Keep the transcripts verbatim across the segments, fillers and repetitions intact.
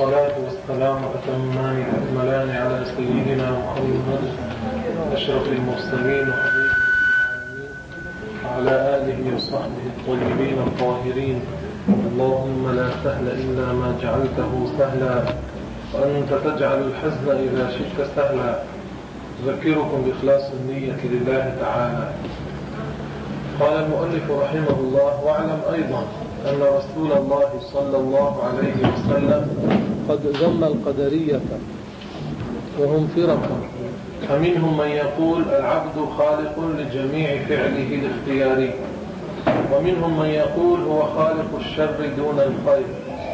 والصلاة والسلام أتمان الأكملان على سيدنا محمد أشرف المرسلين وحبيب العالمين وعلى آله وصحبه الطيبين الطاهرين. اللهم لا سهل إلا ما جعلته سهلا وأنت تجعل الحزن إذا شئت سهلا. أذكركم بإخلاص النية لله تعالى. قال المؤلف رحمه الله: واعلم أيضا أن رسول الله صلى الله عليه وسلم قد ذم القدرية وهم فرقة، فمنهم من يقول العبد خالق لجميع فعله الاختياري، ومنهم من يقول هو خالق الشر دون الخير.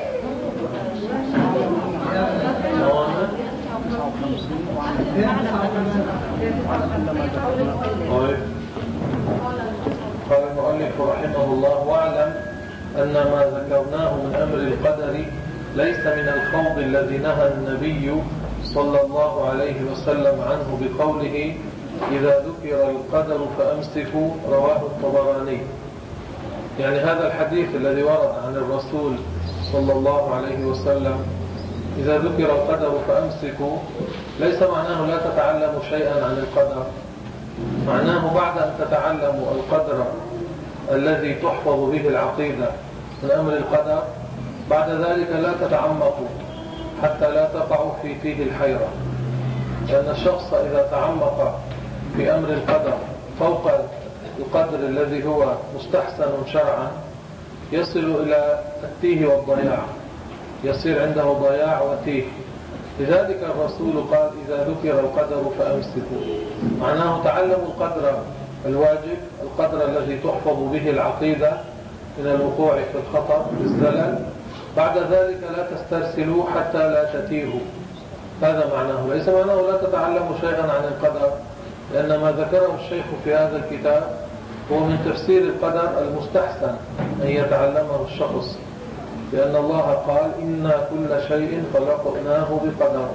قال المؤلف رحمه الله: واعلم أن ما ذكرناه من أمر القدر ليس من الخوض الذي نهى النبي صلى الله عليه وسلم عنه بقوله: إذا ذكر القدر فأمسكوا، رواه الطبراني. يعني هذا الحديث الذي ورد عن الرسول صلى الله عليه وسلم إذا ذكر القدر فأمسكوا ليس معناه لا تتعلموا شيئا عن القدر، معناه بعد أن تتعلموا القدر الذي تحفظ به العقيدة من أمر القدر، بعد ذلك لا تتعمقوا حتى لا تقعوا في فيه الحيرة. لأن الشخص إذا تعمق في أمر القدر فوق القدر الذي هو مستحسن شرعا يصل إلى التيه والضياع، يصير عنده ضياع وتيه. لذلك الرسول قال: إذا ذكر القدر فأمسكوا، معناه تعلموا القدر الواجب، القدر الذي تحفظ به العقيدة من الوقوع في الخطر بالزلل، بعد ذلك لا تسترسلوا حتى لا تتيهوا. هذا معناه، ليس معناه لا تتعلموا شيئا عن القدر، لأن ما ذكره الشيخ في هذا الكتاب هو من تفسير القدر المستحسن أن يتعلمه الشخص، لأن الله قال: إنا كل شيء خلقناه بقدر.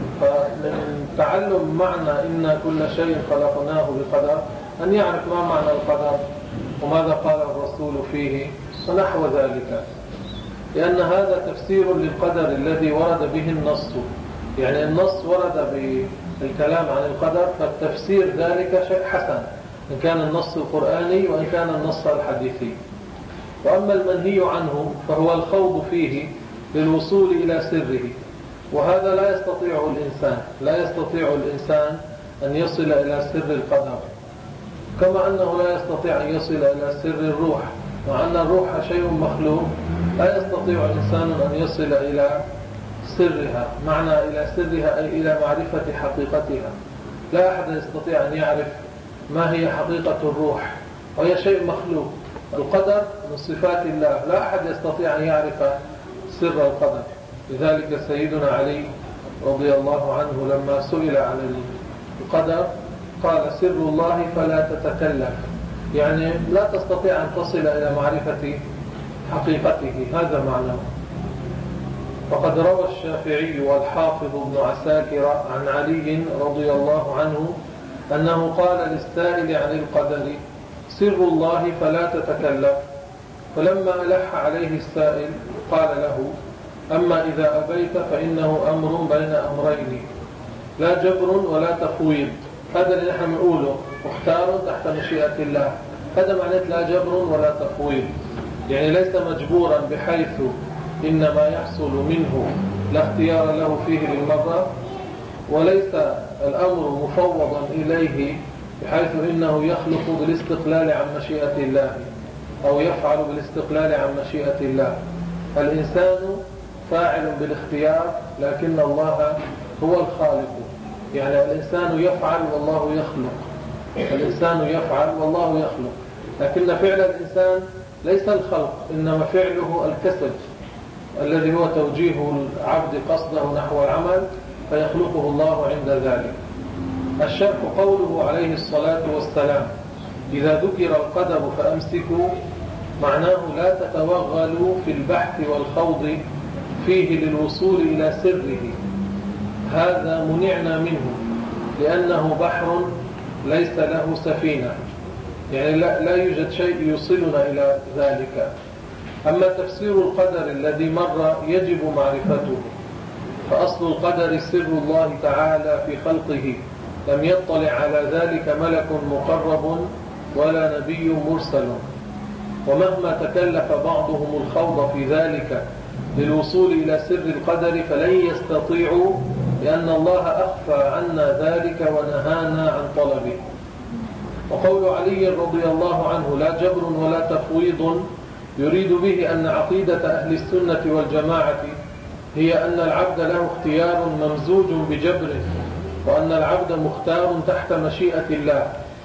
فمن تعلم معنى إنا كل شيء خلقناه بقدر أن يعرف ما معنى القدر وماذا قال الرسول فيه ونحو ذلك، لأن هذا تفسير للقدر الذي ورد به النص. يعني النص ورد بالكلام عن القدر، فالتفسير ذلك شيء حسن إن كان النص القرآني وإن كان النص الحديثي. وأما المنهي عنه فهو الخوض فيه للوصول إلى سره، وهذا لا يستطيع الإنسان لا يستطيع الإنسان أن يصل إلى سر القدر، كما أنه لا يستطيع أن يصل إلى سر الروح، مع أن الروح شيء مخلوق لا يستطيع الإنسان أن يصل إلى سرها. معنى إلى سرها أي إلى معرفة حقيقتها. لا أحد يستطيع أن يعرف ما هي حقيقة الروح، وهي شيء مخلوق. القدر من صفات الله، لا أحد يستطيع أن يعرف سر القدر. لذلك سيدنا علي رضي الله عنه لما سئل عن القدر قال: سر الله فلا تتكلف، يعني لا تستطيع أن تصل إلى معرفة حقيقته. هذا معناه. وقد روى الشافعي والحافظ ابن عساكر عن علي رضي الله عنه أنه قال للسائل عن القدر: سر الله فلا تتكلف. فلما ألح عليه السائل قال له: أما إذا أبيت فإنه أمر بين أمرين، لا جبر ولا تفويض. هذا اللي نحن نقوله مختار تحت مشيئة الله. هذا معناه لا جبر ولا تفويض، يعني ليس مجبورا بحيث إن ما يحصل منه لا اختيار له فيه للمرة، وليس الأمر مفوضا إليه بحيث إنه يخلق بالاستقلال عن مشيئة الله أو يفعل بالاستقلال عن مشيئة الله. الإنسان فاعل بالاختيار، لكن الله هو الخالق. يعني الإنسان يفعل والله يخلق، الإنسان يفعل والله يخلق، لكن فعل الإنسان ليس الخلق، إنما فعله الكسب الذي هو توجيه العبد قصده نحو العمل، فيخلقه الله عند ذلك. الشرح قوله عليه الصلاة والسلام: إذا ذكر القدر فأمسكوا، معناه لا تتوغلوا في البحث والخوض فيه للوصول إلى سره. هذا منعنا منه لأنه بحر ليس له سفينة، يعني لا, لا يوجد شيء يوصلنا إلى ذلك. أما تفسير القدر الذي مر يجب معرفته، فأصل القدر سر الله تعالى في خلقه، لم يطلع على ذلك ملك مقرب ولا نبي مرسل. ومهما تكلف بعضهم الخوض في ذلك للوصول إلى سر القدر فلن يستطيعوا، لأن الله أخفى عنا ذلك ونهانا عن طلبه. وقول علي رضي الله عنه لا جبر ولا تفويض يريد به أن عقيدة أهل السنة والجماعة هي أن العبد له اختيار ممزوج بجبر، وأن العبد مختار تحت مشيئة الله،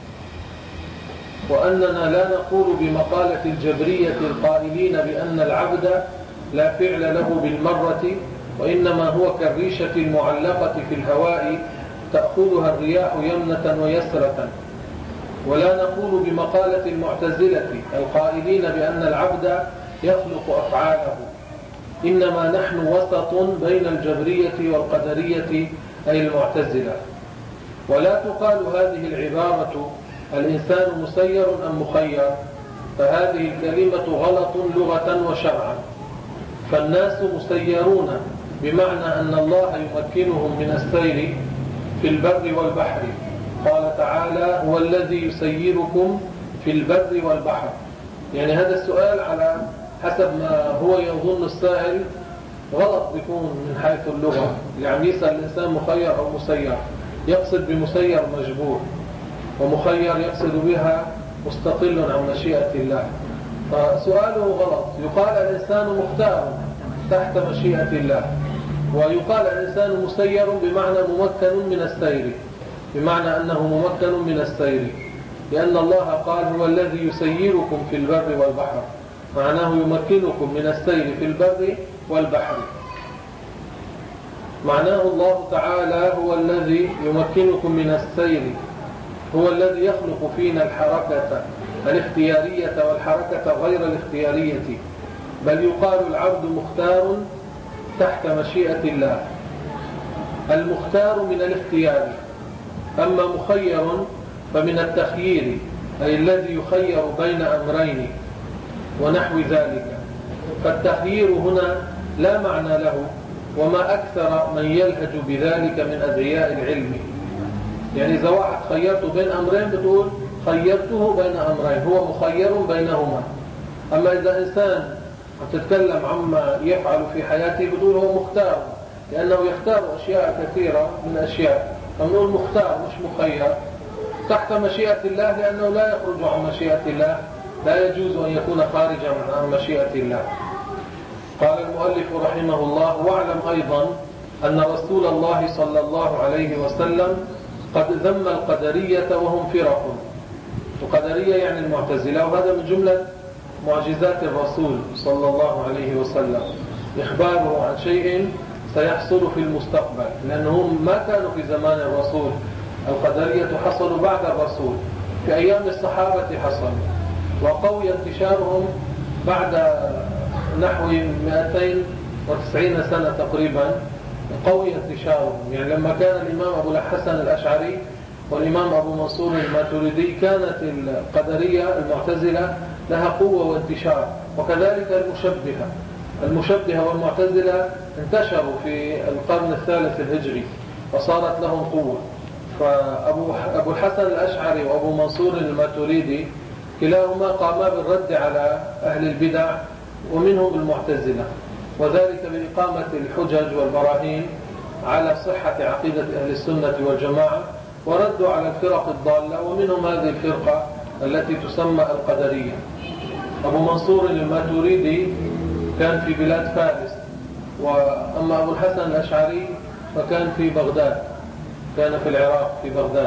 وأننا لا نقول بمقالة الجبرية القائلين بأن العبد لا فعل له بالمرة، وإنما هو كالريشة المعلقة في الهواء تأخذها الرياح يمنة ويسرة. ولا نقول بمقالة المعتزلة القائلين بأن العبد يخلق أفعاله، إنما نحن وسط بين الجبرية والقدرية أي المعتزلة. ولا تقال هذه العبارة الإنسان مسير أم مخير، فهذه الكلمة غلط لغة وشرعا. فالناس مسيرون بمعنى أن الله يمكنهم من السير في البر والبحر، قال تعالى هو الذي يسيركم في البر والبحر. يعني هذا السؤال على حسب ما هو يظن السائل غلط بيكون من حيث اللغة، يعني يسأل الإنسان مخير أو مسير، يقصد بمسير مجبور، ومخير يقصد بها مستقل عن مشيئة الله. فسؤاله غلط. يقال الإنسان مختار تحت مشيئة الله، ويقال الإنسان مسير بمعنى ممكن من السير، بمعنى أنه ممكن من السير، لأن الله قال هو الذي يسيركم في البر والبحر، معناه يمكنكم من السير في البر والبحر. معناه الله تعالى هو الذي يمكنكم من السير، هو الذي يخلق فينا الحركة الاختيارية والحركة غير الاختيارية، بل يقال العبد مختار تحت مشيئة الله. المختار من الاختيار، أما مخير فمن التخيير، أي الذي يخير بين أمرين ونحو ذلك. فالتخيير هنا لا معنى له، وما أكثر من يلهج بذلك من أدعياء العلم. يعني إذا واحد خيرته بين أمرين بتقول خيرته بين أمرين، هو مخير بينهما. أما إذا إنسان تتكلم عما يفعل في حياته بتقول هو مختار، لأنه يختار أشياء كثيرة من أشياء، فنقول مختار مش مخير تحت مشيئة الله، لأنه لا يخرج عن مشيئة الله، لا يجوز أن يكون خارجا عن مشيئة الله. قال المؤلف رحمه الله واعلم أيضا أن رسول الله صلى الله عليه وسلم قد ذم القدرية وهم فرق. القدرية يعني المعتزلة، وهذا من جملة معجزات الرسول صلى الله عليه وسلم، إخباره عن شيء سيحصل في المستقبل، لأنهم ما كانوا في زمان الرسول. القدرية حصلوا بعد الرسول، في أيام الصحابة حصلوا، وقوي انتشارهم بعد نحو مئتين وتسعين سنة تقريبا، قوي انتشارهم. يعني لما كان الإمام أبو الحسن الأشعري والإمام أبو منصور الماتريدي كانت القدرية المعتزلة لها قوة وانتشار، وكذلك المشبهة المشبهة والمعتزلة انتشروا في القرن الثالث الهجري وصارت لهم قوة. فأبو الحسن الأشعري وأبو منصور الماتريدي كلاهما قاما بالرد على أهل البدع ومنهم المعتزلة، وذلك بإقامة الحجج والبراهين على صحة عقيدة أهل السنة والجماعة، وردوا على الفرق الضالة، ومنهم هذه الفرقة التي تسمى القدرية. أبو منصور الماتريدي كان في بلاد فارس، وأما أبو الحسن الأشعري فكان في بغداد، كان في العراق في بغداد.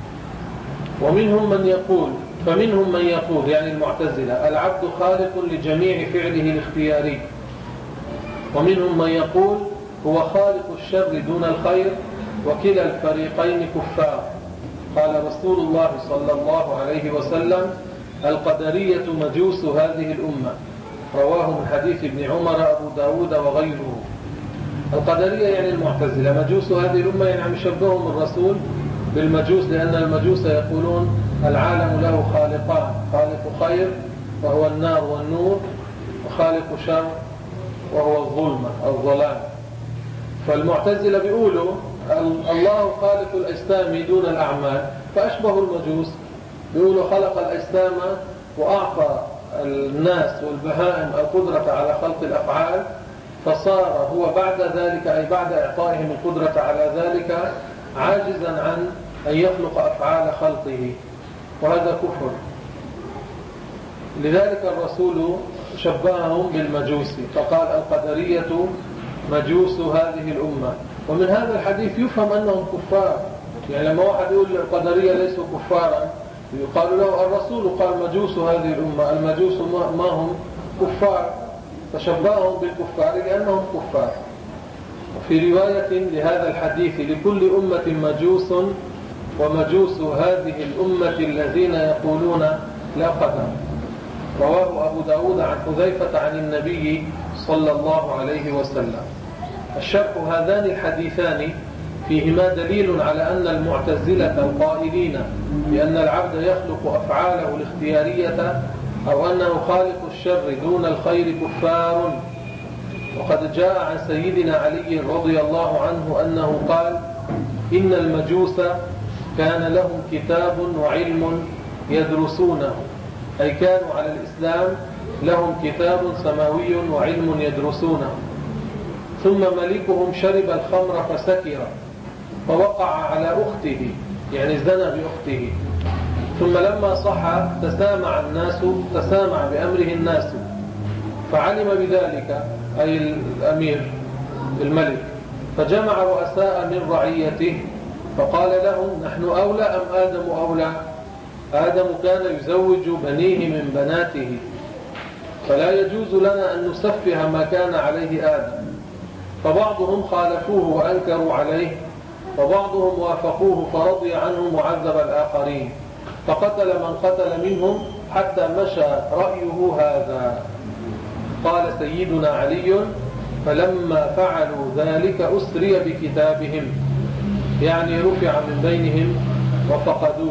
ومنهم من يقول فمنهم من يقول يعني المعتزلة العبد خالق لجميع فعله الاختياري، ومنهم من يقول هو خالق الشر دون الخير، وكلا الفريقين كفار. قال رسول الله صلى الله عليه وسلم القدرية مجوس هذه الأمة، رواه من حديث ابن عمر أبو داود وغيره. القدرية يعني المعتزلة، مجوس هذه الأمة يعني يشبههم الرسول بالمجوس، لأن المجوس يقولون العالم له خالقان، خالق خير وهو النار والنور، وخالق شر وهو الظلمة أو الظلام. فالمعتزلة بيقولوا الله خالق الأجسام دون الأعمال، فأشبه المجوس. بيقولوا خلق الأجسام وأعطى الناس والبهائم القدرة على خلق الأفعال، فصار هو بعد ذلك، أي بعد إعطائهم القدرة على ذلك، عاجزا عن أن يخلق أفعال خلقه، وهذا كفر. لذلك الرسول شبههم بالمجوس، فقال القدرية مجوس هذه الأمة. ومن هذا الحديث يفهم أنهم كفار. يعني لما واحد يقول القدرية ليسوا كفارا، يقال له الرسول قال مجوس هذه الأمة، المجوس ما هم كفار، فشبههم بالكفار لأنهم كفار. وفي رواية لهذا الحديث لكل أمة مجوس، ومجوس هذه الأمة الذين يقولون لا قدر. رواه أبو داود عن حذيفة عن النبي صلى الله عليه وسلم. الشرح: هذان الحديثان فيهما دليل على أن المعتزلة القائلين بأن العبد يخلق أفعاله الاختيارية أو أنه خالق الشر دون الخير كفار. وقد جاء عن سيدنا علي رضي الله عنه أنه قال: إن المجوس كان لهم كتاب وعلم يدرسونه، أي كانوا على الإسلام لهم كتاب سماوي وعلم يدرسونه. ثم ملكهم شرب الخمر فسكر فوقع على أخته، يعني زنى بأخته. ثم لما صح تسامع الناس تسامع بأمره الناس، فعلم بذلك أي الأمير الملك، فجمع رؤساء من رعيته فقال لهم: نحن أولى أم آدم أولى؟ آدم كان يزوج بنيه من بناته، فلا يجوز لنا أن نسفه ما كان عليه آدم. فبعضهم خالفوه وأنكروا عليه، وبعضهم وافقوه فرضي عنهم وعذب الآخرين، فقتل من قتل منهم حتى مشى رأيه هذا. قال سيدنا علي: فلما فعلوا ذلك أسري بكتابهم، يعني رفع من بينهم وفقدوه،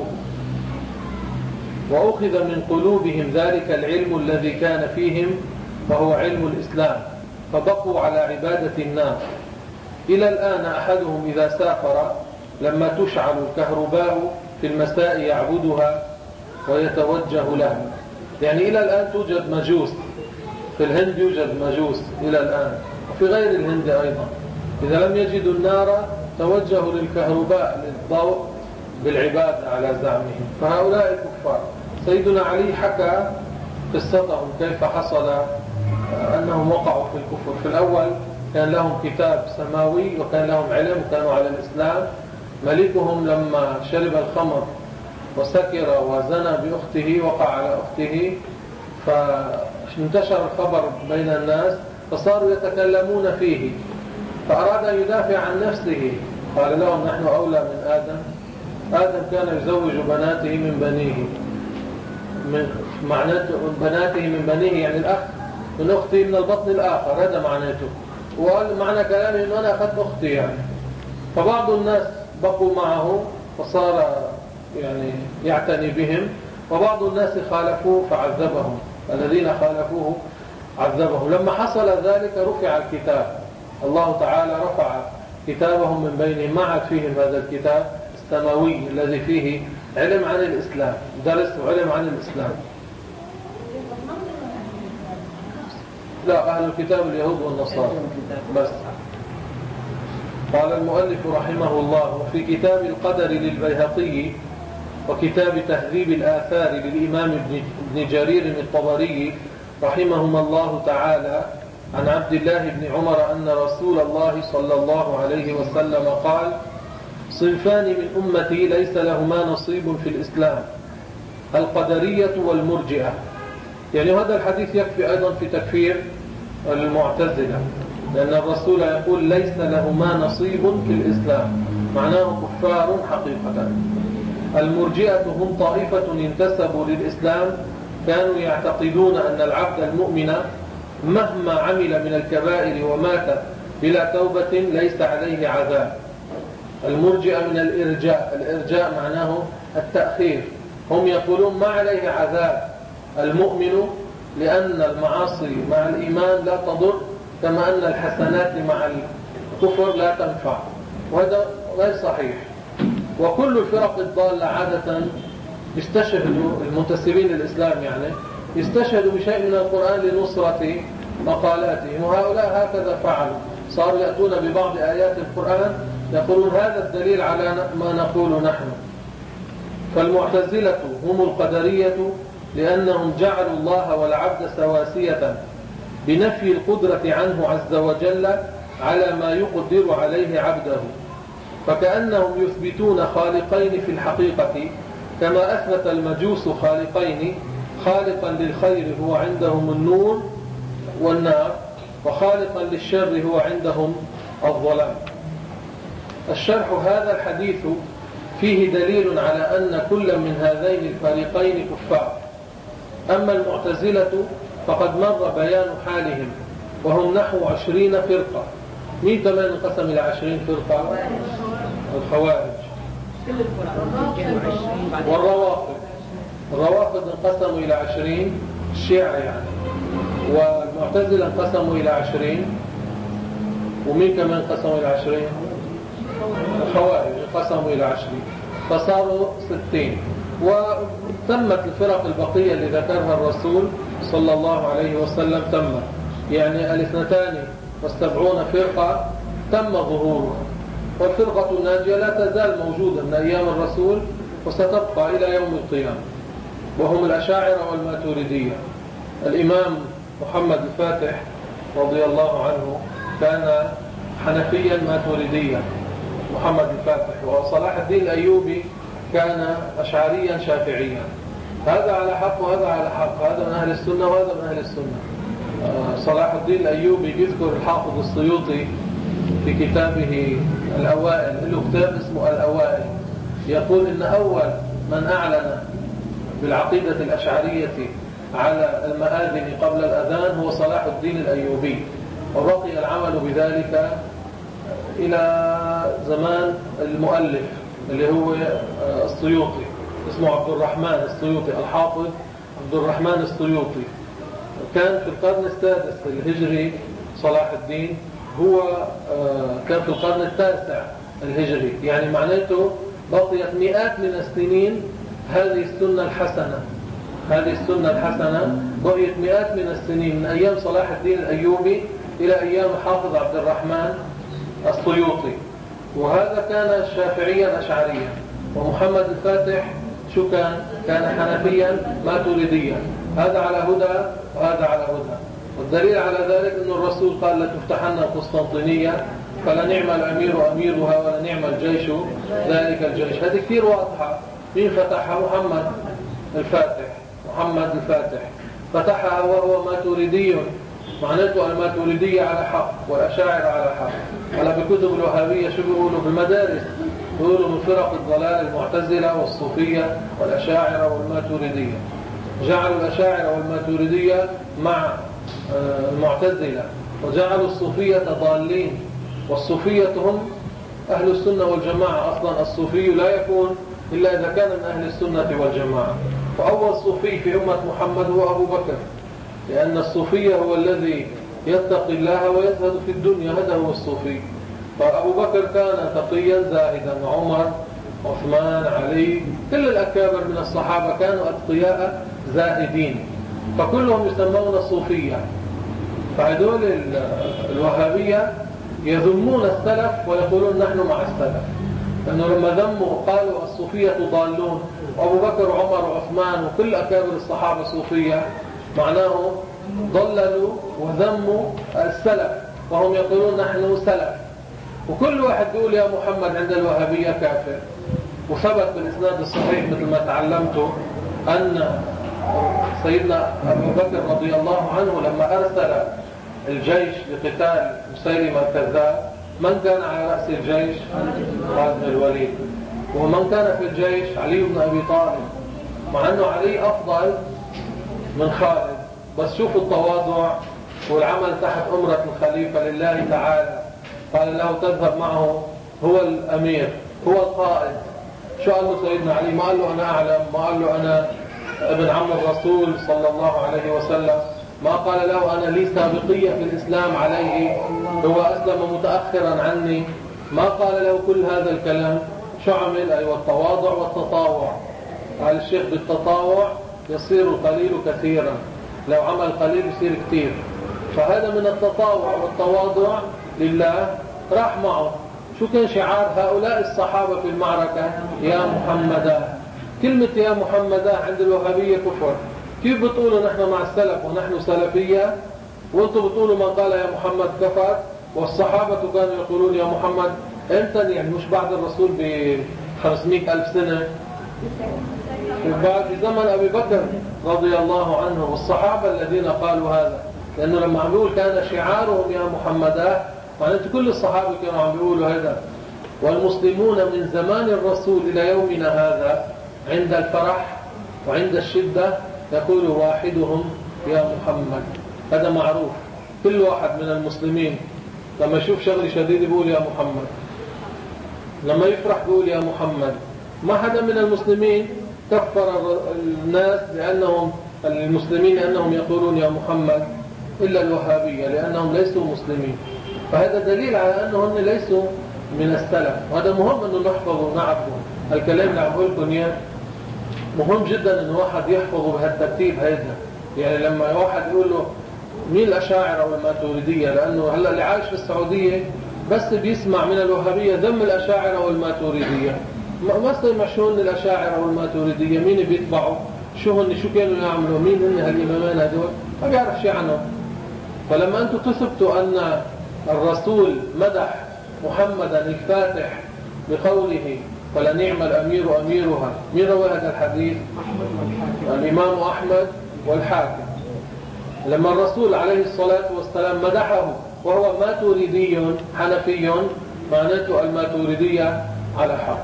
وأخذ من قلوبهم ذلك العلم الذي كان فيهم، وهو علم الإسلام، فبقوا على عبادة النار. إلى الآن أحدهم إذا سافر لما تشعل الكهرباء في المساء يعبدها ويتوجه لها. يعني إلى الآن توجد مجوس في الهند، يوجد مجوس إلى الآن، وفي غير الهند أيضا. إذا لم يجدوا النار توجهوا للكهرباء للضوء بالعبادة على زعمهم، فهؤلاء كفار. سيدنا علي حكى قصتهم كيف حصل أنهم وقعوا في الكفر. في الأول كان لهم كتاب سماوي وكان لهم علم وكانوا على الإسلام. ملكهم لما شرب الخمر وسكر وزنى بأخته وقع على أخته، فانتشر الخبر بين الناس فصاروا يتكلمون فيه، فأراد أن يدافع عن نفسه. قال لهم: نحن أولى من آدم. آدم كان يزوج بناته من بنيه، من معناته بناته من بنيه يعني الأخ من أختي من البطن الآخر، هذا معناته. وقال معنى كلامه أنه أنا أخذت أختي يعني. فبعض الناس بقوا معه فصار يعني يعتني بهم، وبعض الناس خالفوه فعذبهم، الذين خالفوه عذبهم. لما حصل ذلك رفع الكتاب، الله تعالى رفع كتابهم من بينهم، ما عاد فيهم هذا الكتاب السماوي الذي فيه علم عن الإسلام، درس وعلم عن الإسلام. لا، أهل الكتاب اليهود والنصارى بس. قال المؤلف رحمه الله: في كتاب القدر للبيهقي وكتاب تهذيب الآثار للإمام ابن جرير الطبري رحمهما الله تعالى عن عبد الله بن عمر أن رسول الله صلى الله عليه وسلم قال: صنفان من أمتي ليس لهما نصيب في الإسلام، القدرية والمرجئة. يعني هذا الحديث يكفي أيضا في تكفير المعتزلة، لأن الرسول يقول ليس لهما نصيب في الإسلام، معناه كفار حقيقة. المرجئة هم طائفة انتسبوا للإسلام، كانوا يعتقدون أن العبد المؤمن مهما عمل من الكبائر ومات بلا توبة ليس عليه عذاب. المرجئة من الإرجاء، الإرجاء معناه التأخير، هم يقولون ما عليه عذاب المؤمن لأن المعاصي مع الإيمان لا تضر، كما أن الحسنات مع كفر لا تنفع، وهذا غير صحيح. وكل الفرق الضالة عادة يستشهدوا المنتسبين للإسلام يعني يستشهدوا بشيء من القرآن لنصرة مقالاتهم، وهؤلاء هكذا فعلوا، صاروا يأتون ببعض آيات القرآن يقولون هذا الدليل على ما نقول نحن. فالمعتزلة هم القدرية لأنهم جعلوا الله والعبد سواسية بنفي القدرة عنه عز وجل على ما يقدر عليه عبده، فكأنهم يثبتون خالقين في الحقيقة كما أثبت المجوس خالقين، خالقا للخير هو عندهم النور والنار، وخالقا للشر هو عندهم الظلام. الشرح: هذا الحديث فيه دليل على أن كل من هذين الفريقين كفار. أما المعتزلة فقد مر بيان حالهم، وهم نحو عشرين فرقة. مين كمان انقسم إلى عشرين فرقة؟ الخوارج والروافض. الروافض انقسموا إلى عشرين، الشيعة يعني، والمعتزلة انقسموا إلى عشرين. ومين كمان انقسموا إلى عشرين؟ الخوارج انقسموا إلى عشرين، فصاروا ستين. وتمت الفرق البقية اللي ذكرها الرسول صلى الله عليه وسلم تمت، يعني الاثنتان والسبعون فرقة تم ظهورها. والفرقة الناجية لا تزال موجودة من أيام الرسول وستبقى إلى يوم القيامة، وهم الأشاعرة والماتريدية. الإمام محمد الفاتح رضي الله عنه كان حنفيا ماتريديا، محمد الفاتح. وصلاح الدين الأيوبي كان أشعريا شافعيا. هذا على حق وهذا على حق، هذا من أهل السنة وهذا من أهل السنة. صلاح الدين الأيوبي يذكر الحافظ السيوطي في كتابه الأوائل، له كتاب اسمه الأوائل، يقول إن أول من أعلن بالعقيدة الأشعرية على المآذن قبل الأذان هو صلاح الدين الأيوبي، وبقي العمل بذلك إلى زمان المؤلف اللي هو السيوطي، اسمه عبد الرحمن السيوطي، الحافظ عبد الرحمن السيوطي. كان في القرن السادس الهجري صلاح الدين، هو كان في القرن التاسع الهجري، يعني معناته بقيت مئات من السنين هذه السنة الحسنة. هذه السنة الحسنة بقيت مئات من السنين من أيام صلاح الدين الأيوبي إلى أيام حافظ عبد الرحمن السيوطي. وهذا كان شافعيا أشعريا. ومحمد الفاتح شو كان؟ كان حنفيا ماتريديا. هذا على هدى وهذا على هدى. والدليل على ذلك أن الرسول قال: لتفتحن القسطنطينية فلنعم الأمير أميرها ولنعم الجيش ذلك الجيش. هذه كثير واضحة. مين فتحها؟ محمد الفاتح. محمد الفاتح فتحها وهو ماتريدي، معناته الماتريدية على حق والأشاعرة على حق. على بكتب الوهابية شو بيقولوا بالمدارس؟ بيقولوا من فرق الضلال المعتزلة والصوفية والأشاعرة والماتريدية. جعلوا الأشاعرة والماتريدية مع المعتزلة، وجعلوا الصوفية ضالين. والصوفية هم أهل السنة والجماعة. أصلا الصوفي لا يكون إلا إذا كان من أهل السنة والجماعة. وأول صوفي في أمة محمد هو أبو بكر، لأن الصوفي هو الذي يتقي الله ويزهد في الدنيا، هذا هو الصوفي. فأبو بكر كان تقيا زاهدا، عمر، عثمان، علي، كل الأكابر من الصحابة كانوا أتقياء زاهدين، فكلهم يسمون صوفية. فهذول الوهابية يذمون السلف ويقولون نحن مع السلف، لأنه لما ذموا قالوا الصوفية ضالون، وأبو بكر وعمر وعثمان وكل أكابر الصحابة صوفية، معناه ضللوا وذموا السلف، وهم يقولون نحن سلف. وكل واحد يقول يا محمد عند الوهابية كافر. وثبت بالإسناد الصحيح مثل ما تعلمته أن سيدنا أبو بكر رضي الله عنه لما أرسل الجيش لقتال مسيلمة الكذاب، من كان على رأس الجيش؟ خالد بن الوليد. ومن كان في الجيش؟ علي بن أبي طالب، مع أنه علي أفضل من خالد. بس شوفوا التواضع والعمل تحت أمرة الخليفة لله تعالى. قال له تذهب معه، هو الأمير، هو القائد. شو قال له سيدنا علي؟ ما قال له أنا أعلم، ما قال له أنا ابن عم الرسول صلى الله عليه وسلم، ما قال له أنا لي سابقية في الإسلام عليه، هو أسلم متأخرا عني، ما قال له كل هذا الكلام. شو عمل؟ أيوة التواضع والتطاوع. قال الشيخ بالتطاوع يصير القليل كثيرا، لو عمل قليل يصير كثير. فهذا من التطاوع والتواضع لله. راح معه. شو كان شعار هؤلاء الصحابة في المعركة؟ يا محمدا. كلمة يا محمدا عند الوهابية كفر. كيف بتقولوا نحن مع السلف ونحن سلفية وانتم بتقولوا من قال يا محمد كفر؟ والصحابة كانوا يقولون يا محمد امتى؟ يعني مش بعد الرسول ب خمسمائة ألف سنة، بعد زمن أبي بكر رضي الله عنه والصحابة الذين قالوا هذا. لأنه لما عم بيقول كان شعارهم يا محمدا، معناته كل الصحابة كانوا عم بيقولوا هذا. والمسلمون من زمان الرسول إلى يومنا هذا عند الفرح وعند الشدة يقول واحدهم يا محمد. هذا معروف. كل واحد من المسلمين لما يشوف شغل شديد يقول يا محمد، لما يفرح يقول يا محمد. ما حدا من المسلمين كفر الناس لأنهم المسلمين لأنهم يقولون يا محمد إلا الوهابية لأنهم ليسوا مسلمين. فهذا دليل على أنهم ليسوا من السلف. وهذا مهم أنه نحفظه ونعرفه. الكلام اللي عم بقول لكم إياه مهم جدا أن واحد يحفظه بهالترتيب هذا. يعني لما واحد يقول له مين الأشاعرة والماتريدية، لأنه هلا اللي عايش في السعودية بس بيسمع من الوهابية ذم الأشاعرة والماتريدية. ما سمع شو هن الأشاعرة والماتريدية، مين بيتبعوا، شو هن، شو كانوا يعملوا، مين هن هالإمامان هدول، ما بيعرف شيء عنهم. فلما أنتم تثبتوا أن الرسول مدح محمدا الفاتح بقوله فلنعم الأمير أميرها، مين روى هذا الحديث؟ الإمام أحمد والحاكم. لما الرسول عليه الصلاة والسلام مدحه وهو ماتريدي حنفي، معناته الماتريدية على حق،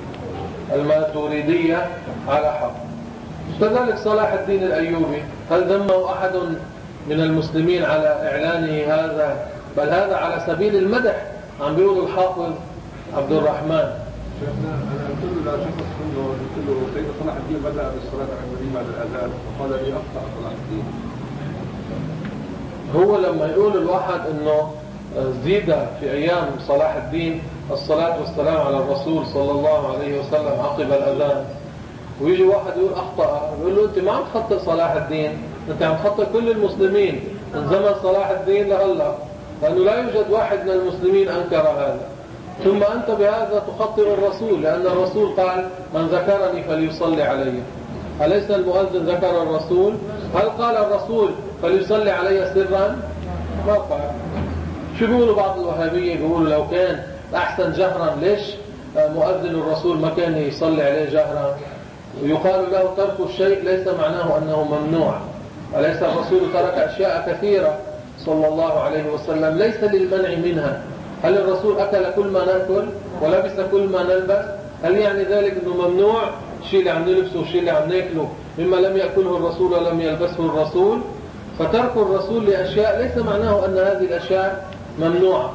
الماتريدية على حق. كذلك صلاح الدين الأيوبي، هل ذمه أحد من المسلمين على إعلانه هذا؟ بل هذا على سبيل المدح. عم بيقول الحافظ عبد الرحمن شيخنا أنا قلت له لا شخص منه، قلت له سيد صلاح الدين بدأ بالصلاة على النبي بعد الأذان وقال لي أخطأ صلاح الدين. هو لما يقول الواحد إنه زيد في أيام صلاح الدين الصلاة والسلام على الرسول صلى الله عليه وسلم عقب الأذان، ويجي واحد يقول أخطأ، يقول له أنت ما عم تخطئ صلاح الدين، أنت عم تخطئ كل المسلمين من زمن صلاح الدين لهلا، لأنه لا يوجد واحد من المسلمين أنكر هذا. ثم أنت بهذا تخطئ الرسول، لأن الرسول قال من ذكرني فليصلي علي. أليس المؤذن ذكر الرسول؟ هل قال الرسول فليصلي علي سرا؟ ما قال. شو بيقولوا بعض الوهابية؟ بيقولوا لو كان أحسن جهرا ليش مؤذن الرسول ما كان يصلي عليه جهرا؟ ويقال له ترك الشيء ليس معناه أنه ممنوع. أليس الرسول ترك أشياء كثيرة صلى الله عليه وسلم ليس للمنع منها؟ هل الرسول أكل كل ما نأكل ولبس كل ما نلبس؟ هل يعني ذلك أنه ممنوع الشيء اللي عم نلبسه والشيء اللي عم ناكله مما لم يأكله الرسول ولم يلبسه الرسول؟ فترك الرسول لأشياء ليس معناه أن هذه الأشياء ممنوعة.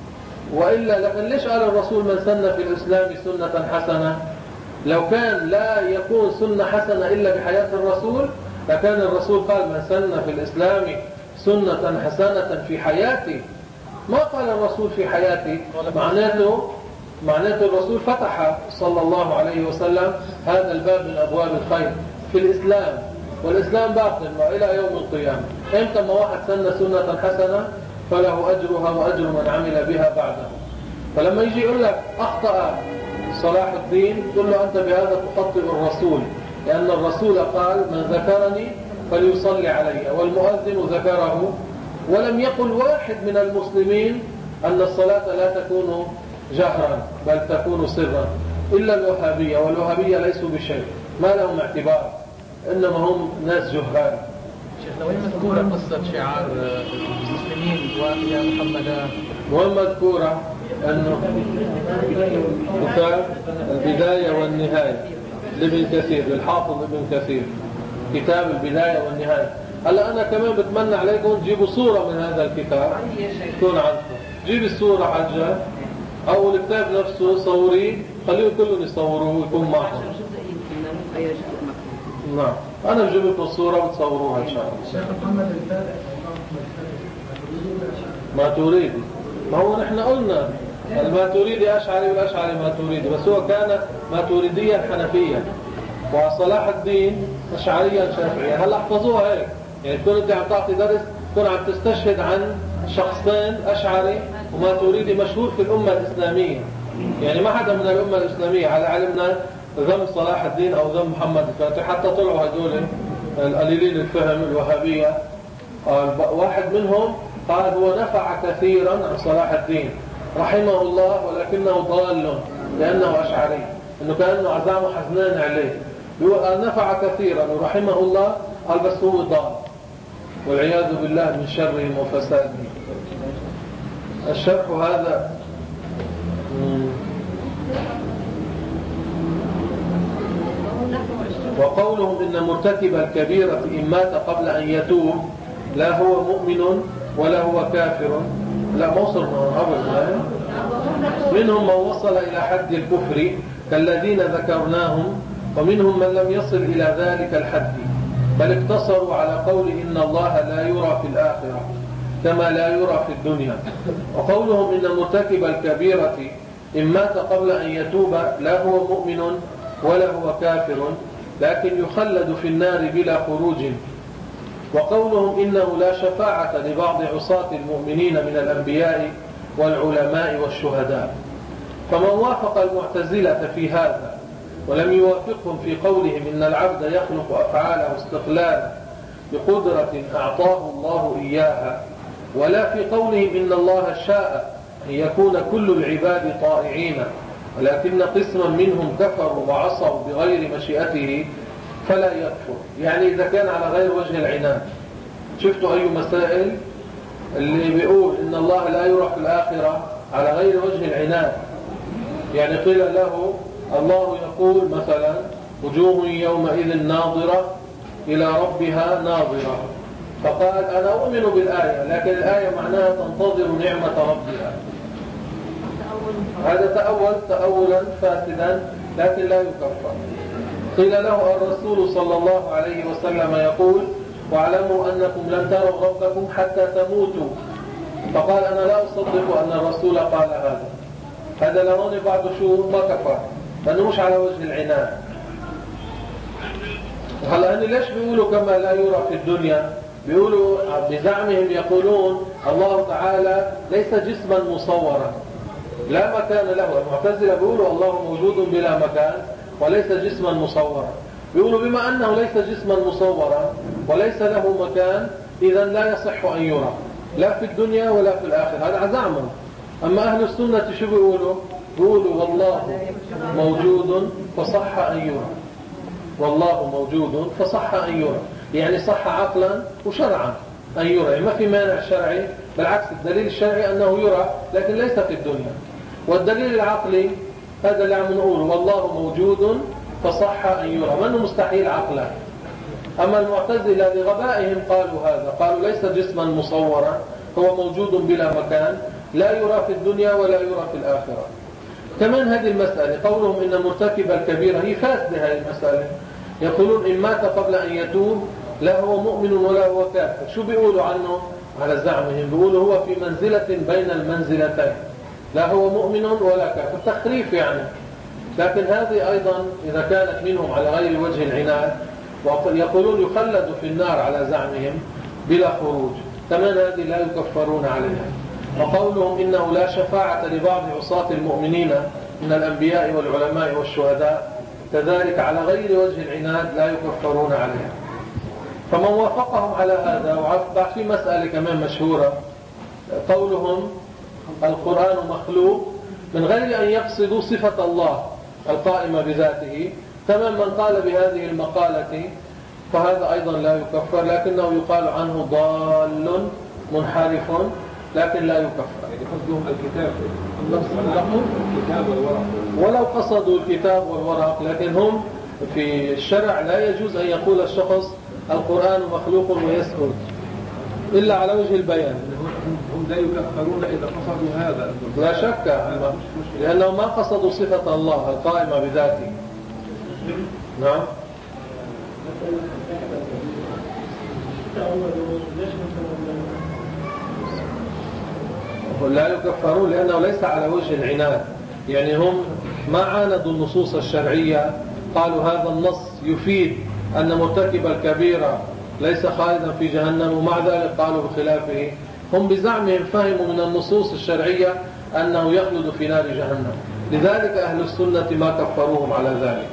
وإلا لكن ليش قال الرسول من سن في الإسلام سنة حسنة؟ لو كان لا يكون سنة حسنة إلا بحياة الرسول لكان الرسول قال من سن في الإسلام سنة حسنة في حياتي. ما قال الرسول في حياتي، معناته معناته الرسول فتح صلى الله عليه وسلم هذا الباب من أبواب الخير في الإسلام، والإسلام باقٍ إلى يوم القيامة. إمتى ما واحد سن سنة حسنة فله أجرها وأجر من عمل بها بعده. فلما يجي يقول لك أخطأ صلاح الدين تقول له أنت بهذا تخطئ الرسول، لأن الرسول قال من ذكرني فليصلي علي، والمؤذن ذكره. ولم يقل واحد من المسلمين أن الصلاة لا تكون جهرا بل تكون سرا إلا الوهابية، والوهابية ليسوا بشيء، ما لهم اعتبار، إنما هم ناس جهال. شيخنا وين مذكورة قصة شعار المسلمين ويا محمدا؟ وين مذكورة أنه كتاب البداية والنهاية لابن كثير، للحافظ ابن كثير، كتاب البداية والنهاية. هلا أنا كمان بتمنى عليكم تجيبوا صورة من هذا الكتاب تكون عندكم. جيب الصورة حجة أو الكتاب نفسه صوريه، خليهم كلهم يصوروه ويكون معهم. نعم. أنا بجيب لكم الصورة وتصوروها إن شاء الله. الشيخ محمد الفاتح ما تريدي، ما هو نحن قلنا الماتريدي أشعري والأشعري ماتريدي، بس هو كان ماتريديا حنفيا وصلاح الدين أشعريا شافعيا. هلا احفظوها هيك، يعني تكون انت عم تعطي درس تكون عم تستشهد عن شخصين أشعري وماتريدي مشهور في الأمة الإسلامية. يعني ما حدا من الأمة الإسلامية على علمنا ذم صلاح الدين أو ذم محمد الفاتح، حتى طلعوا هدول القليلين الفهم الوهابية. واحد منهم قال هو نفع كثيرا عن صلاح الدين رحمه الله ولكنه ضال لأنه أشعري، إنه كأنه عزامه حزنان عليه. بيقول نفع كثيرا ورحمه الله، قال بس هو ضال والعياذ بالله من شرهم وفسادهم. الشرح هذا وقولهم إن مرتكب الكبيرة إن مات قبل أن يتوب لا هو مؤمن ولا هو كافر. لا ما وصلنا أبدا. منهم من وصل إلى حد الكفر كالذين ذكرناهم، ومنهم من لم يصل إلى ذلك الحد بل اقتصروا على قول إن الله لا يرى في الآخرة كما لا يرى في الدنيا. وقولهم إن مرتكب الكبيرة إن مات قبل أن يتوب لا هو مؤمن ولا هو كافر لكن يخلد في النار بلا خروج. وقولهم إنه لا شفاعة لبعض عصاة المؤمنين من الأنبياء والعلماء والشهداء. فمن وافق المعتزلة في هذا ولم يوافقهم في قولهم إن العبد يخلق أفعاله استقلالا بقدرة أعطاه الله إياها، ولا في قولهم إن الله شاء أن يكون كل العباد طائعين ولكن قسما منهم كفروا وعصوا بغير مشيئته فلا يكفر. يعني إذا كان على غير وجه العناد. شفتوا أي مسائل اللي بيقول إن الله لا يرى في الآخرة على غير وجه العناد، يعني قيل له الله يقول مثلا وجوه يومئذ ناظرة إلى ربها ناظرة، فقال أنا أؤمن بالآية لكن الآية معناها تنتظر نعمة ربها. هذا تأول تأولا فاسدا لكن لا يكفر. قيل له الرسول صلى الله عليه وسلم يقول واعلموا أنكم لن تروا ربكم حتى تموتوا، فقال أنا لا أصدق أن الرسول قال هذا. هذا لهون بعد شهور ما كفر لأنه مش على وجه العناد. هلا هن ليش بيقولوا كما لا يرى في الدنيا؟ بيقولوا بزعمهم يقولون الله تعالى ليس جسما مصورا لا مكان له. المعتزلة بيقولوا الله موجود بلا مكان وليس جسما مصورا. بيقولوا بما أنه ليس جسما مصورا وليس له مكان إذن لا يصح أن يرى لا في الدنيا ولا في الآخرة. هذا زعمهم. أما أهل السنة شو بيقولوا؟ بيقولوا والله موجود فصح أن يرى، والله موجود فصح أن يرى، يعني صح عقلا وشرعا أن يرى، ما في مانع شرعي. بالعكس الدليل الشرعي أنه يرى لكن ليس في الدنيا. والدليل العقلي هذا اللي عم نقوله والله موجود فصح أن يرى، ما أنه مستحيل عقلا. أما المعتزلة لغبائهم قالوا هذا، قالوا ليس جسما مصورا، هو موجود بلا مكان لا يرى في الدنيا ولا يرى في الآخرة. كمان هذه المسألة قولهم إن مرتكب الكبيرة هي فاسدة. هذه المسألة يقولون إن مات قبل أن يتوب لا هو مؤمن ولا هو كافر. شو بيقولوا عنه؟ على زعمهم بيقولوا هو في منزلة بين المنزلتين، لا هو مؤمن ولا كافر، تخريف يعني. لكن هذه أيضا إذا كانت منهم على غير وجه العناد يقولون يخلد في النار على زعمهم بلا خروج، كمان هذه لا يكفرون عليها. وقولهم إنه لا شفاعة لبعض عصاة المؤمنين من الأنبياء والعلماء والشهداء كذلك على غير وجه العناد لا يكفرون عليها. فمن وافقهم على هذا. وبعد في مسألة كمان مشهورة قولهم القرآن مخلوق من غير أن يقصدوا صفة الله القائمة بذاته. كمان من قال بهذه المقالة فهذا أيضا لا يكفر لكنه يقال عنه ضال منحرف لكن لا يكفر. يعني قصدهم الكتاب الكتاب والورق، ولو قصدوا الكتاب والورق، لكن هم في الشرع لا يجوز أن يقول الشخص القرآن مخلوق ويسكت إلا على وجه البيان. هم لا يكفرون إذا قصدوا هذا لا شك، لأنه ما قصدوا صفة الله القائمة بذاته. نعم. لا يكفرون لأنه ليس على وجه العناد، يعني هم ما عاندوا النصوص الشرعية، قالوا هذا النص يفيد أن مرتكب الكبيرة ليس خالدا في جهنم ومع ذلك قالوا بخلافه. هم بزعمهم فهموا من النصوص الشرعية أنه يخلد في نار جهنم، لذلك أهل السنة ما كفروهم على ذلك.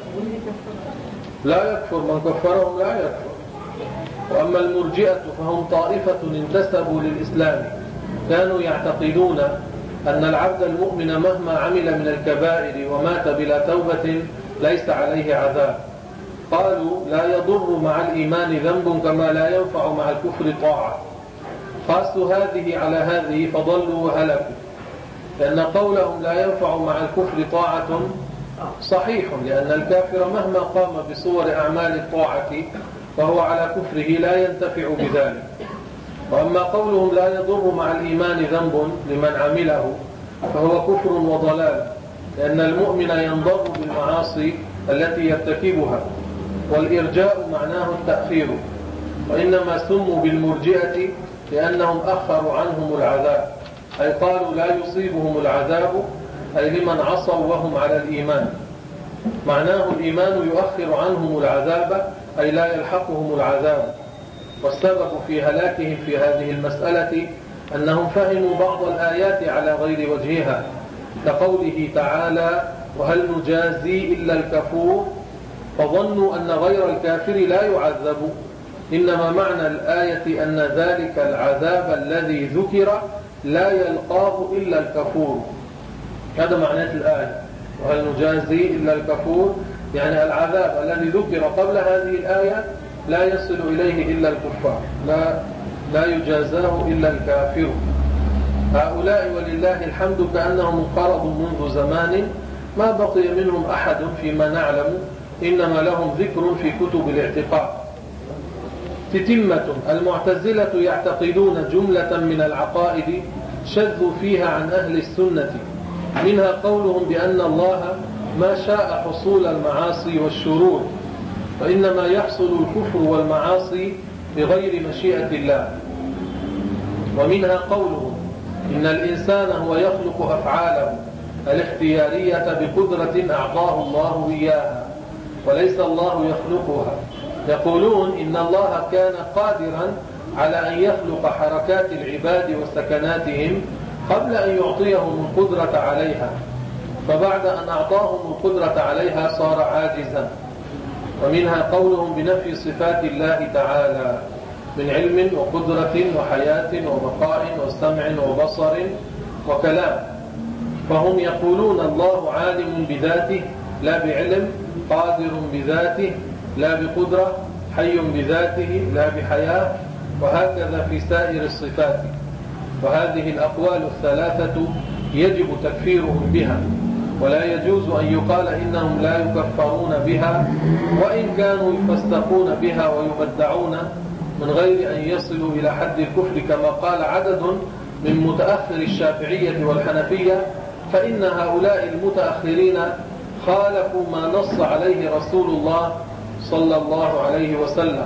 لا يكفر من كفرهم، لا يكفر. وأما المرجئة فهم طائفة انتسبوا للإسلام، كانوا يعتقدون أن العبد المؤمن مهما عمل من الكبائر ومات بلا توبة ليس عليه عذاب. قالوا لا يضر مع الإيمان ذنب كما لا ينفع مع الكفر طاعة. قاسوا هذه على هذه فضلوا وهلكوا، لأن قولهم لا ينفع مع الكفر طاعة صحيح، لأن الكافر مهما قام بصور أعمال الطاعة فهو على كفره لا ينتفع بذلك. وأما قولهم لا يضر مع الإيمان ذنب لمن عمله فهو كفر وضلال، لأن المؤمن ينضر بالمعاصي التي يرتكبها، والإرجاء معناه التأخير. وإنما سموا بالمرجئة لأنهم أخروا عنهم العذاب، أي قالوا لا يصيبهم العذاب أي لمن عصوا وهم على الإيمان. معناه الإيمان يؤخر عنهم العذاب أي لا يلحقهم العذاب. والسبب في هلاكهم في هذه المسألة أنهم فهموا بعض الآيات على غير وجهها، كقوله تعالى وهل نجازي إلا الكفور، فظنوا أن غير الكافر لا يعذب، إنما معنى الآية أن ذلك العذاب الذي ذكر لا يلقاه إلا الكفور. هذا معنى الآية، وهل نجازي إلا الكفور، يعني العذاب الذي ذكر قبل هذه الآية لا يصل إليه إلا الكفار، لا, لا يجازاه إلا الكافر. هؤلاء ولله الحمد كأنهم انقرضوا منذ زمان، ما بقي منهم أحد فيما نعلم، إنما لهم ذكر في كتب الاعتقاد. تتمة المعتزلة يعتقدون جملة من العقائد شذوا فيها عن أهل السنة، منها قولهم بأن الله ما شاء حصول المعاصي والشرور، فإنما يحصل الكفر والمعاصي بغير مشيئة الله. ومنها قولهم إن الإنسان هو يخلق أفعاله الاختيارية بقدرة أعطاه الله إياها، وليس الله يخلقها. يقولون إن الله كان قادرا على أن يخلق حركات العباد وسكناتهم قبل أن يعطيهم القدرة عليها، فبعد أن أعطاهم القدرة عليها صار عاجزا. ومنها قولهم بنفي صفات الله تعالى من علم وقدرة وحياة وبقاء وسمع وبصر وكلام، فهم يقولون الله عالم بذاته لا بعلم، قادر بذاته لا بقدرة، حي بذاته لا بحياة، وهكذا في سائر الصفات. وهذه الأقوال الثلاثة يجب تكفيرهم بها، ولا يجوز أن يقال إنهم لا يكفرون بها، وإن كانوا يفسقون بها ويبدعون من غير أن يصلوا إلى حد الكفر كما قال عدد من متأخر الشافعية والحنفية، فإن هؤلاء المتأخرين خالفوا ما نص عليه رسول الله صلى الله عليه وسلم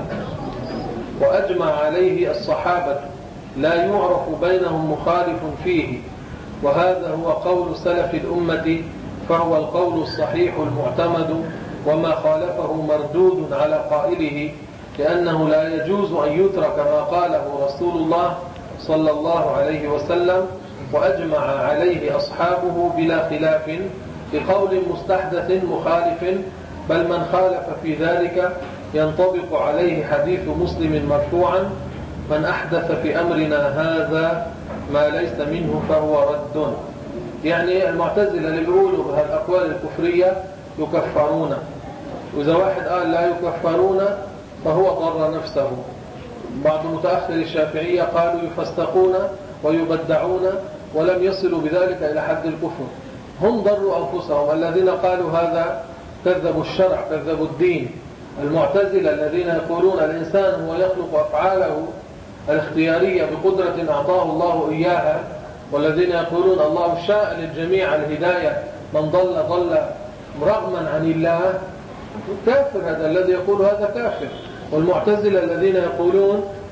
وأجمع عليه الصحابة، لا يعرف بينهم مخالف فيه، وهذا هو قول سلف الأمة، فهو القول الصحيح المعتمد، وما خالفه مردود على قائله، لأنه لا يجوز أن يترك ما قاله رسول الله صلى الله عليه وسلم وأجمع عليه أصحابه بلا خلاف بقول مستحدث مخالف، بل من خالف في ذلك ينطبق عليه حديث مسلم مرفوعا من أحدث في أمرنا هذا ما ليس منه فهو رد. يعني المعتزلة اللي بيقولوا بهالأقوال الكفرية يكفرون، وإذا واحد قال لا يكفرون فهو ضر نفسه. بعض متأخر الشافعية قالوا يفسقون ويبدعون ولم يصلوا بذلك إلى حد الكفر، هم ضروا أنفسهم. الذين قالوا هذا كذبوا الشرع، كذبوا الدين. المعتزلة الذين يقولون الإنسان هو يخلق أفعاله الاختيارية بقدرة أعطاه الله إياها، والذين يقولون الله شاء للجميع الهداية، من ضل ضل رغما عن الله، كافر. هذا الذي يقول هذا كافر. والمعتزلة الذين يقولون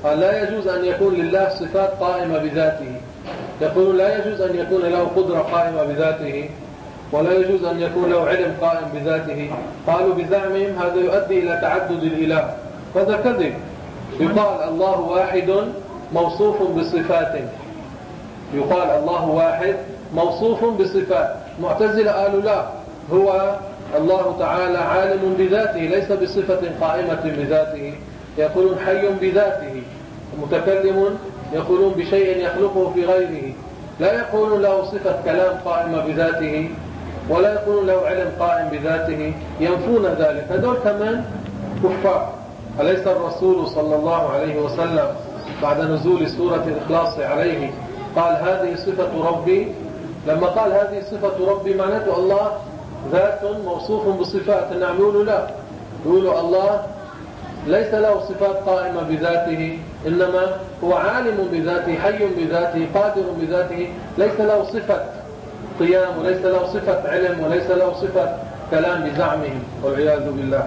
قال لا يجوز أن يكون لله صفات قائمة بذاته. يقول لا يجوز أن يكون له قدرة قائمة بذاته، ولا يجوز أن يكون له علم قائم بذاته. قالوا بزعمهم هذا يؤدي إلى تعدد الإله، هذا كذب. يقال الله واحد موصوف بصفات، يقال الله واحد موصوف بصفات. معتزلة قالوا لا، هو الله تعالى عالم بذاته ليس بصفة قائمة بذاته. يقولون حي بذاته، متكلم يقولون بشيء يخلقه في غيره. لا يقولون له صفة كلام قائمة بذاته، ولا يقولون له علم قائم بذاته، ينفون ذلك. هذول كمان كفار. أليس الرسول صلى الله عليه وسلم بعد نزول سورة الإخلاص عليه قال هذه صفة ربي؟ لما قال هذه صفة ربي معناته الله ذات موصوف بصفات. نعم، يقولوا لا، يقولوا الله ليس له صفات قائمة بذاته، إنما هو عالم بذاته، حي بذاته، قادر بذاته، ليس له صفة قيام، وليس له صفة علم، وليس له صفة كلام بزعمهم، والعياذ بالله.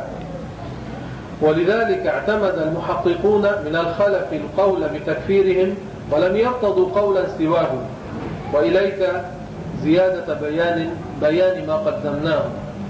ولذلك اعتمد المحققون من الخلف القول بتكفيرهم، ولم يرتضوا قولا سواه. وإليك زيادة بيان بيان ما قدمناه.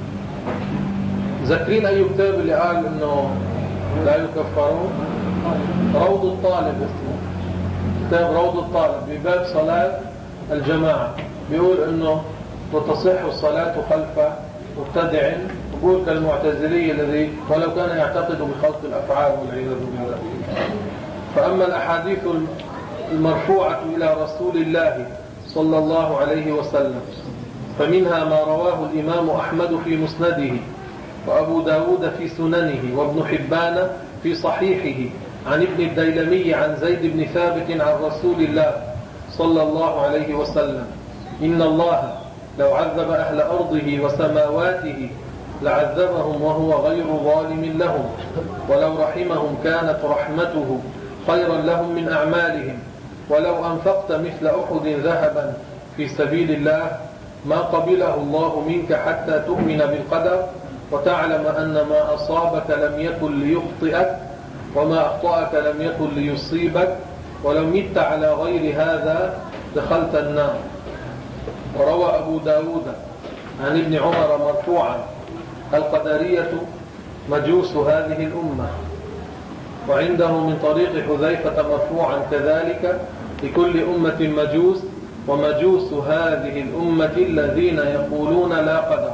ذكرين أي كتاب اللي قال إنه لا يكفرون؟ روض الطالب اسمه، كتاب روض الطالب بباب صلاة الجماعة. بيقول إنه وتصح الصلاة خلف مبتدع، يقول كالمعتزلي الذي ولو كان يعتقد بخلق الأفعال، والعياذ بالله. فأما الأحاديث المرفوعة إلى رسول الله صلى الله عليه وسلم فمنها ما رواه الإمام أحمد في مسنده، وأبو داود في سننه، وابن حبان في صحيحه، عن ابن الديلمي عن زيد بن ثابت عن رسول الله صلى الله عليه وسلم: إن الله لو عذب أهل أرضه وسماواته لعذبهم وهو غير ظالم لهم، ولو رحمهم كانت رحمته خيرا لهم من أعمالهم، ولو أنفقت مثل أحد ذهبا في سبيل الله ما قبله الله منك حتى تؤمن بالقدر وتعلم أن ما أصابك لم يكن ليخطئك وما أخطأك لم يكن ليصيبك، ولو مت على غير هذا دخلت النار. وروى أبو داود عن ابن عمر مرفوعا: القدرية مجوس هذه الأمة. وعنده من طريق حذيفة مرفوعا كذلك: لكل أمة مجوس، ومجوس هذه الأمة الذين يقولون لا قدر.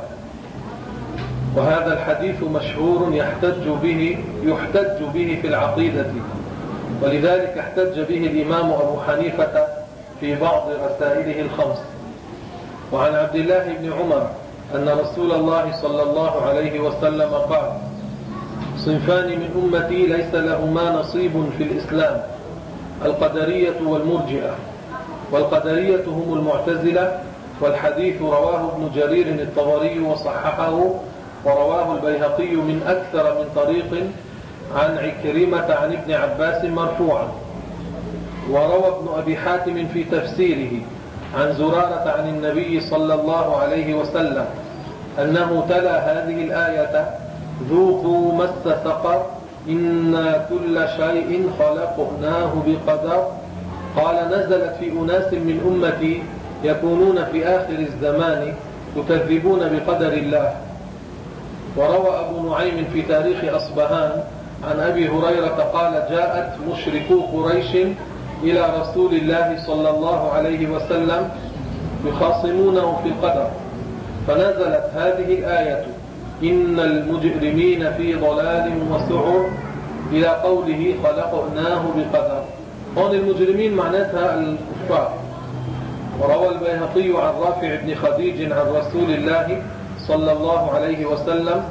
وهذا الحديث مشهور يحتج به يحتج به في العقيدة، ولذلك احتج به الإمام أبو حنيفة في بعض رسائله الخمس. وعن عبد الله بن عمر أن رسول الله صلى الله عليه وسلم قال: صنفان من أمتي ليس لهما نصيب في الإسلام: القدرية والمرجئة. والقدرية هم المعتزلة. والحديث رواه ابن جرير الطبري وصححه، ورواه البيهقي من أكثر من طريق عن عكرمة عن ابن عباس مرفوعا. وروى ابن أبي حاتم في تفسيره عن زرارة عن النبي صلى الله عليه وسلم أنه تلا هذه الآية: ذوقوا مس سقر إنا كل شيء خلقناه بقدر. قال: نزلت في أناس من أمتي يكونون في آخر الزمان يكذبون بقدر الله. وروى أبو نعيم في تاريخ أصبهان عن أبي هريرة قال: جاءت مشركو قريش إلى رسول الله صلى الله عليه وسلم يخاصمونه في القدر، فنزلت هذه الآية: إن المجرمين في ضلال وسعر، إلى قوله: خلقناه بقدر. هون المجرمين معناتها الكفار. وروى البيهقي عن رافع بن خديج عن رسول الله صلى الله عليه وسلم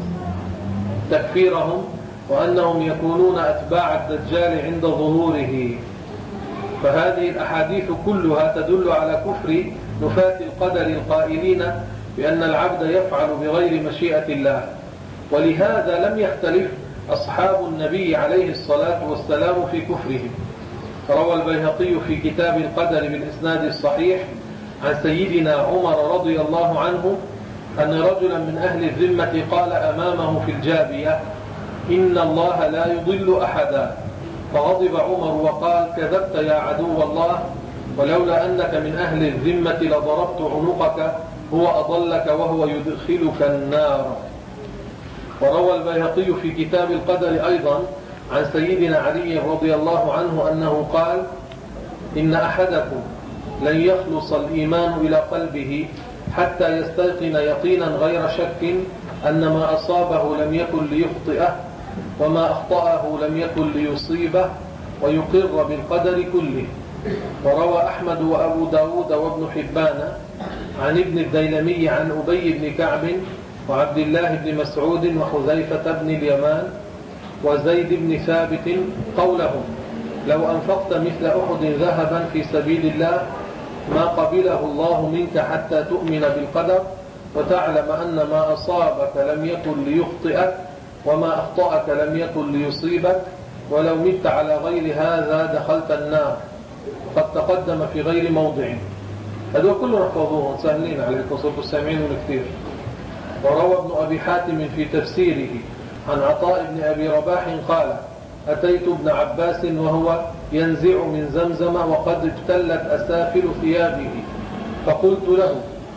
تكفيرهم، وأنهم يكونون أتباع الدجال عند ظهوره. فهذه الأحاديث كلها تدل على كفر نفاة القدر القائلين بأن العبد يفعل بغير مشيئة الله. ولهذا لم يختلف أصحاب النبي عليه الصلاة والسلام في كفرهم. روى البيهقي في كتاب القدر بالإسناد الصحيح عن سيدنا عمر رضي الله عنه أن رجلا من أهل الذمة قال أمامه في الجابية: إن الله لا يضل أحدا، فغضب عمر وقال: كذبت يا عدو الله، ولولا أنك من أهل الذمة لضربت عنقك، هو أضلك وهو يدخلك النار. وروى البيهقي في كتاب القدر أيضا عن سيدنا علي رضي الله عنه أنه قال: إن أحدكم لن يخلص الإيمان إلى قلبه حتى يستيقن يقينا غير شك أن ما أصابه لم يكن ليخطئه، وما أخطأه لم يكن ليصيبه، ويقر بالقدر كله. وروى أحمد وأبو داود وابن حبان عن ابن الديلمي عن أبي بن كعب وعبد الله بن مسعود وحذيفة بن اليمان وزيد بن ثابت قولهم: لو أنفقت مثل أحد ذهبا في سبيل الله ما قبله الله منك حتى تؤمن بالقدر وتعلم أن ما أصابك لم يكن ليخطئك وما أخطأك لم يكن ليصيبك، ولو مت على غير هذا دخلت النار. قد تقدم في غير موضع. هذا كله رفضوه سهلين عليكم صوت السامعين كثير. وروى ابن أبي حاتم في تفسيره عن عطاء بن أبي رباح قال: أتيت ابن عباس وهو ينزع من زمزم وقد ابتلت أسافل ثيابه، فقلت له: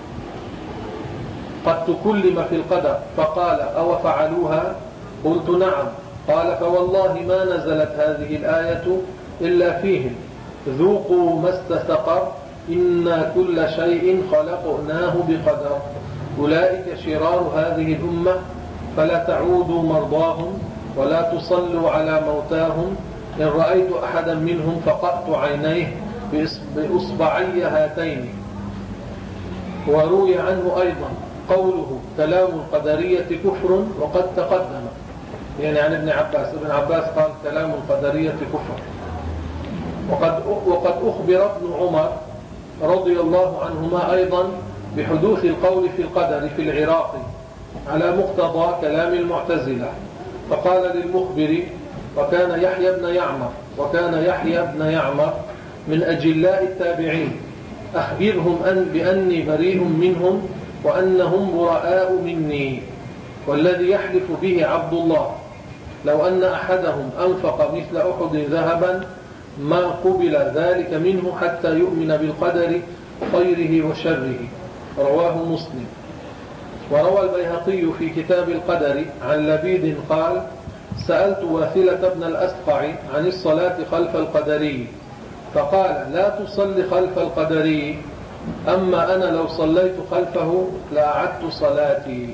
قد تكلم في القدر؟ فقال: أو فعلوها؟ قلت: نعم. قال: فوالله ما نزلت هذه الآية إلا فيهم: ذوقوا مس سقر إنا كل شيء خلقناه بقدر. أولئك شرار هذه الأمة، فلا تعودوا مرضاهم ولا تصلوا على موتاهم. إن رأيت أحدا منهم فقأت عينيه بإصبعي هاتين. وروي عنه أيضا قوله: كلام القدرية كفر، وقد تقدم، يعني عن ابن عباس. ابن عباس قال: كلام القدرية كفر. وقد وقد أخبر ابن عمر رضي الله عنهما أيضا بحدوث القول في القدر في العراق على مقتضى كلام المعتزلة، فقال للمخبر: وكان يحيى بن يعمر وكان يحيى بن يعمر من أجلاء التابعين، أخبرهم أن بأني بريء منهم وأنهم براء مني، والذي يحلف به عبد الله لو أن أحدهم أنفق مثل أحد ذهبا ما قبل ذلك منه حتى يؤمن بالقدر خيره وشره. رواه مسلم. وروى البيهقي في كتاب القدر عن لبيد قال: سألت واثلة بن الأسقع عن الصلاة خلف القدري، فقال: لا تصلي خلف القدري، أما أنا لو صليت خلفه لأعدت صلاتي.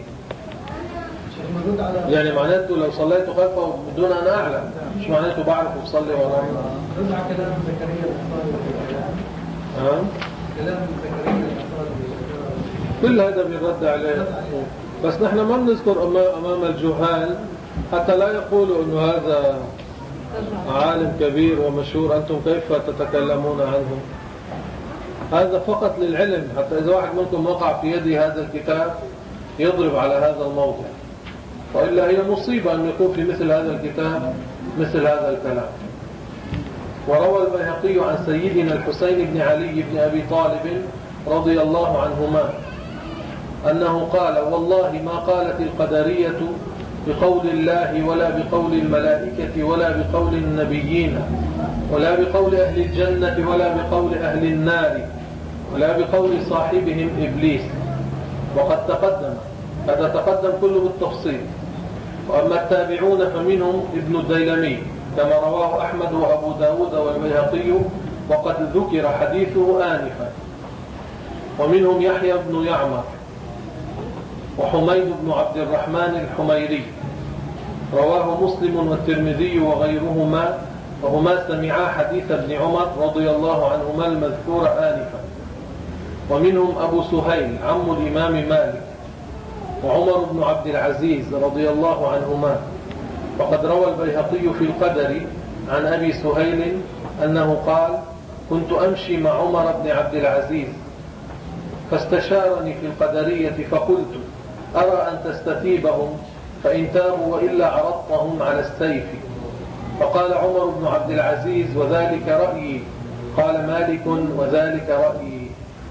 يعني معناته لو صليت خلفه بدون أن أعلم، مش معناته بعرف أصلي وراه. رجع كلام زكريا ها؟ كلام زكريا كل هذا بيرد عليه، بس نحن ما بنذكر أمام الجهال حتى لا يقولوا أنه هذا عالم كبير ومشهور، أنتم كيف تتكلمون عنه؟ هذا فقط للعلم، حتى إذا واحد منكم وقع في يدي هذا الكتاب يضرب على هذا الموضع، وإلا هي مصيبة أن يكون في مثل هذا الكتاب مثل هذا الكلام. وروى البيهقي عن سيدنا الحسين بن علي بن أبي طالب رضي الله عنهما أنه قال: والله ما قالت القدرية بقول الله ولا بقول الملائكة ولا بقول النبيين ولا بقول أهل الجنة ولا بقول أهل النار ولا بقول صاحبهم إبليس. وقد تقدم، هذا تقدم كله بالتفصيل. وأما التابعون فمنهم ابن الديلمي كما رواه أحمد وأبو داود والبيهقي وقد ذكر حديثه آنفا. ومنهم يحيى بن يعمر وحميد بن عبد الرحمن الحميري، رواه مسلم والترمذي وغيرهما، وهما سمعا حديث ابن عمر رضي الله عنهما المذكور آنفا. ومنهم أبو سهيل عم الإمام مالك وعمر بن عبد العزيز رضي الله عنهما. وقد روى البيهقي في القدر عن أبي سهيل أنه قال: كنت أمشي مع عمر بن عبد العزيز فاستشارني في القدرية فقلت: أرى أن تستتيبهم فإن تابوا وإلا عرضتهم على السيف. فقال عمر بن عبد العزيز: وذلك رأيي. قال مالك: وذلك رأيي.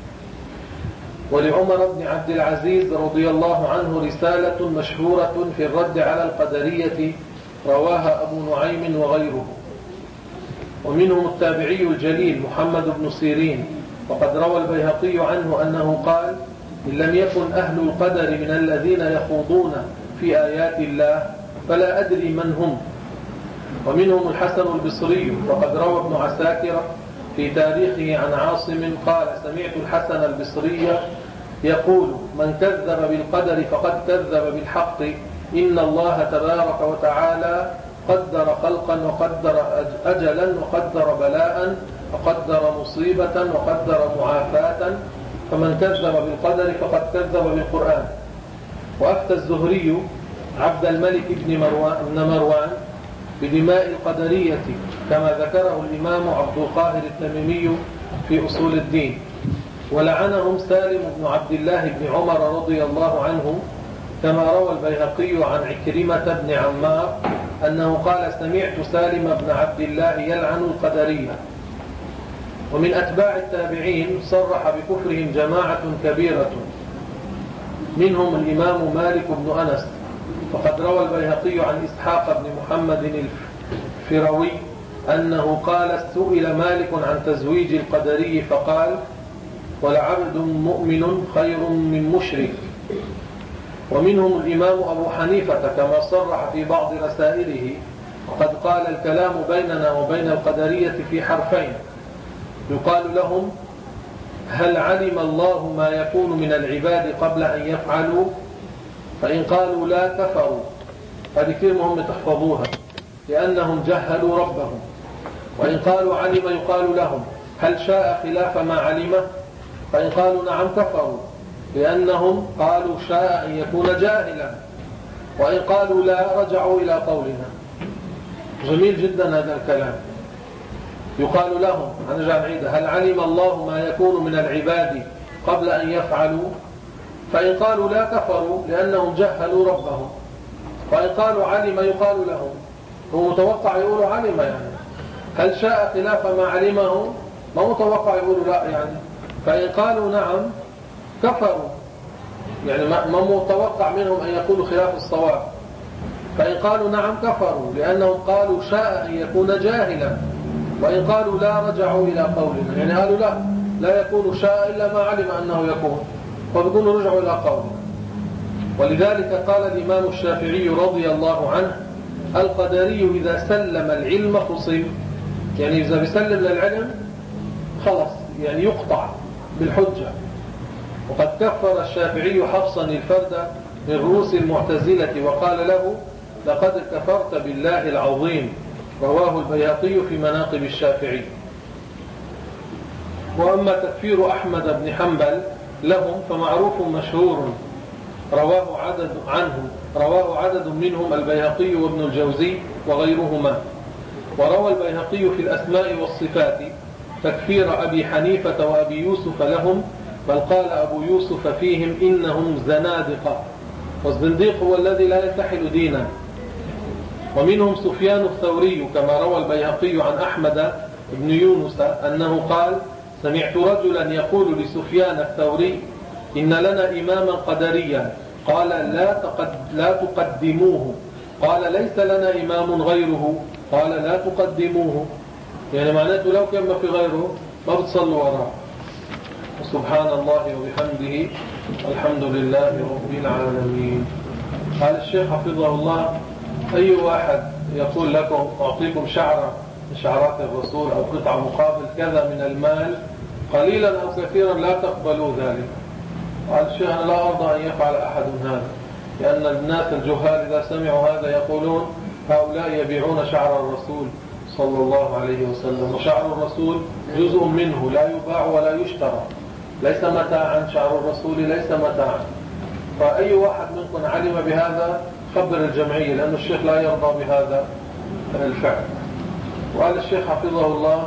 ولعمر بن عبد العزيز رضي الله عنه رسالة مشهورة في الرد على القدرية رواها أبو نعيم وغيره. ومنهم التابعي الجليل محمد بن سيرين، وقد روى البيهقي عنه أنه قال: إن لم يكن أهل القدر من الذين يخوضون في آيات الله فلا أدري من هم. ومنهم الحسن البصري، وقد روى ابن عساكر في تاريخه عن عاصم قال: سمعت الحسن البصري يقول: من كذب بالقدر فقد كذب بالحق، إن الله تبارك وتعالى قدر خلقا وقدر أجلا وقدر بلاء وقدر مصيبة وقدر معافاة، فمن كذب بالقدر فقد كذب بالقرآن. وأفتى الزهري عبد الملك بن مروان, بن مروان بدماء القدرية كما ذكره الإمام عبد القاهر التميمي في أصول الدين، ولعنهم سالم بن عبد الله بن عمر رضي الله عنه، كما روى البيهقي عن عكرمة بن عمار أنه قال: سمعت سالم بن عبد الله يلعن القدرية. ومن أتباع التابعين صرح بكفرهم جماعة كبيرة، منهم الإمام مالك بن أنس، وقد روى البيهقي عن إسحاق بن محمد الفروي أنه قال: سئل مالك عن تزويج القدري فقال: ولعبد مؤمن خير من مشرك. ومنهم الإمام أبو حنيفة كما صرح في بعض رسائله، وقد قال: الكلام بيننا وبين القدرية في حرفين، يقال لهم: هل علم الله ما يكون من العباد قبل أن يفعلوا؟ فإن قالوا لا كفروا. هذه كلمة هم تحفظوها لأنهم جهلوا ربهم. وإن قالوا علم يقال لهم: هل شاء خلاف ما علمه؟ فإن قالوا نعم كفروا لأنهم قالوا شاء أن يكون جاهلا. وإن قالوا لا رجعوا إلى قولنا. جميل جدا هذا الكلام. يقال لهم، هنرجع نعيد: هل علم الله ما يكون من العباد قبل أن يفعلوا؟ فإن قالوا لا كفروا لأنهم جهلوا ربهم. وإن قالوا علم يقال لهم، هو متوقع يقولوا علم يعني. هل شاء خلاف ما علمه؟ ما متوقع يقولوا لا يعني. فإن قالوا نعم كفروا، يعني ما متوقع منهم أن يقولوا خلاف الصواب. فإن قالوا نعم كفروا لأنهم قالوا شاء أن يكون جاهلا. وإن قالوا لا رجعوا إلى قولنا، يعني قالوا لا لا يكون شاء إلا ما علم أنه يكون، فبيكونوا رجعوا إلى قولنا. ولذلك قال الإمام الشافعي رضي الله عنه: القدري إذا سلم العلم خصم، يعني إذا بيسلم للعلم خلص يعني يقطع بالحجة. وقد كفر الشافعي حفصا الفرد من رؤوس المعتزلة وقال له: لقد كفرت بالله العظيم. رواه البيهقي في مناقب الشافعي. وأما تكفير أحمد بن حنبل لهم فمعروف مشهور، رواه عدد عنه رواه عدد منهم البيهقي وابن الجوزي وغيرهما. وروى البيهقي في الأسماء والصفات تكفير أبي حنيفة وأبي يوسف لهم، بل قال أبو يوسف فيهم: إنهم زنادقة. والزنديق هو الذي لا يتحل دينا. ومنهم سفيان الثوري كما روى البيهقي عن أحمد بن يونس أنه قال: سمعت رجلا يقول لسفيان الثوري: إن لنا إماما قدريا. قال: لا, تقد لا تقدموه. قال: ليس لنا إمام غيره. قال: لا تقدموه. يعني معناته لو كان ما في غيره ما بتصلوا وراه. سبحان الله وبحمده، الحمد لله رب العالمين. قال الشيخ حفظه الله: أي واحد يقول لكم أعطيكم شعرة من شعرات الرسول أو قطع مقابل كذا من المال قليلا أو كثيرا لا تقبلوا ذلك. قال الشيخ: أنا لا أرضى أن يفعل أحد هذا، لأن الناس الجهال إذا سمعوا هذا يقولون هؤلاء يبيعون شعر الرسول صلى الله عليه وسلم، وشعر الرسول جزء منه لا يباع ولا يشترى، ليس متاعا. شعر الرسول ليس متاعا. فأي واحد منكم علم بهذا خبر الجمعية، لأن الشيخ لا يرضى بهذا الفعل. وقال الشيخ حفظه الله: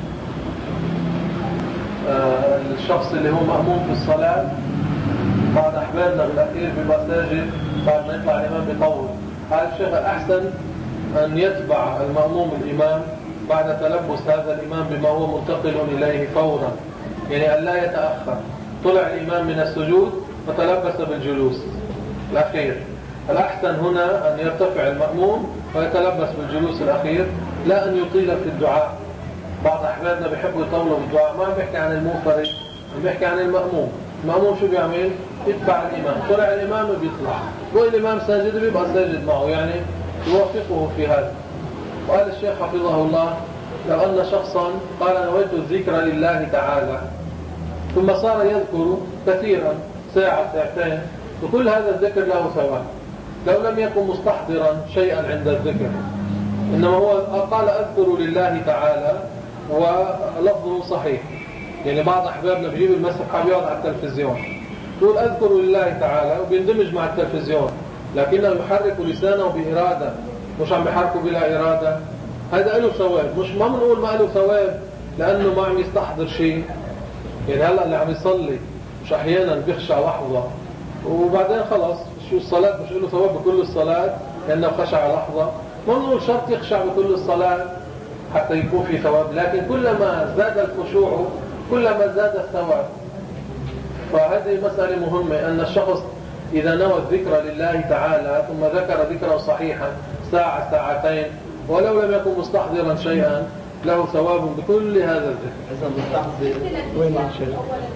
آه الشخص اللي هو مأموم في الصلاة، بعض أحبابنا بالأخير بالمساجد بعد ما يطلع الإمام بيطول. قال الشيخ: أحسن أن يتبع المأموم الإمام بعد تلبس هذا الإمام بما هو منتقل إليه فورا، يعني أن لا يتأخر. طلع الإمام من السجود فتلبس بالجلوس الأخير، الأحسن هنا أن يرتفع المأموم ويتلبس بالجلوس الأخير، لا أن يطيل في الدعاء بعض أحبابنا بيحبوا يطولوا بالدعاء، ما عم بيحكي عن المنفرد، عم بيحكي عن المأموم. المأموم شو بيعمل؟ يتبع الإمام، طلع الإمام بيطلع، هو الإمام ساجد بيبقى ساجد معه، يعني يوافقه في هذا. وقال الشيخ حفظه الله: لو أن شخصا قال نويت الذكر لله تعالى ثم صار يذكر كثيرا ساعة ساعتين، وكل هذا الذكر له ثواب لو لم يكن مستحضرا شيئا عند الذكر، إنما هو قال أذكر لله تعالى ولفظه صحيح. يعني بعض أحبابنا بيجيب المسح بيقعد على التلفزيون يقول أذكر لله تعالى وبيندمج مع التلفزيون، لكنه يحرك لسانه بإرادة، مش عم بيحركه بلا إرادة. هذا له ثواب، مش ما بنقول ما له ثواب لأنه ما عم يستحضر شيء. يعني هلأ اللي عم يصلي مش أحيانا بيخشع لحظة وبعدين خلاص شو الصلاة مش له ثواب بكل الصلاة لأنه خشع لحظة. ما بنقول شرط يخشع بكل الصلاة حتى يكون في ثواب، لكن كلما زاد الخشوع كلما زاد الثواب. فهذه مسألة مهمة، أن الشخص إذا نوى الذكر لله تعالى ثم ذكر ذكره صحيحا ساعة ساعتين ولو لم يكن مستحضرا شيئا له ثواب بكل هذا الذكر. إذا مستحضر وين مع الشيخ؟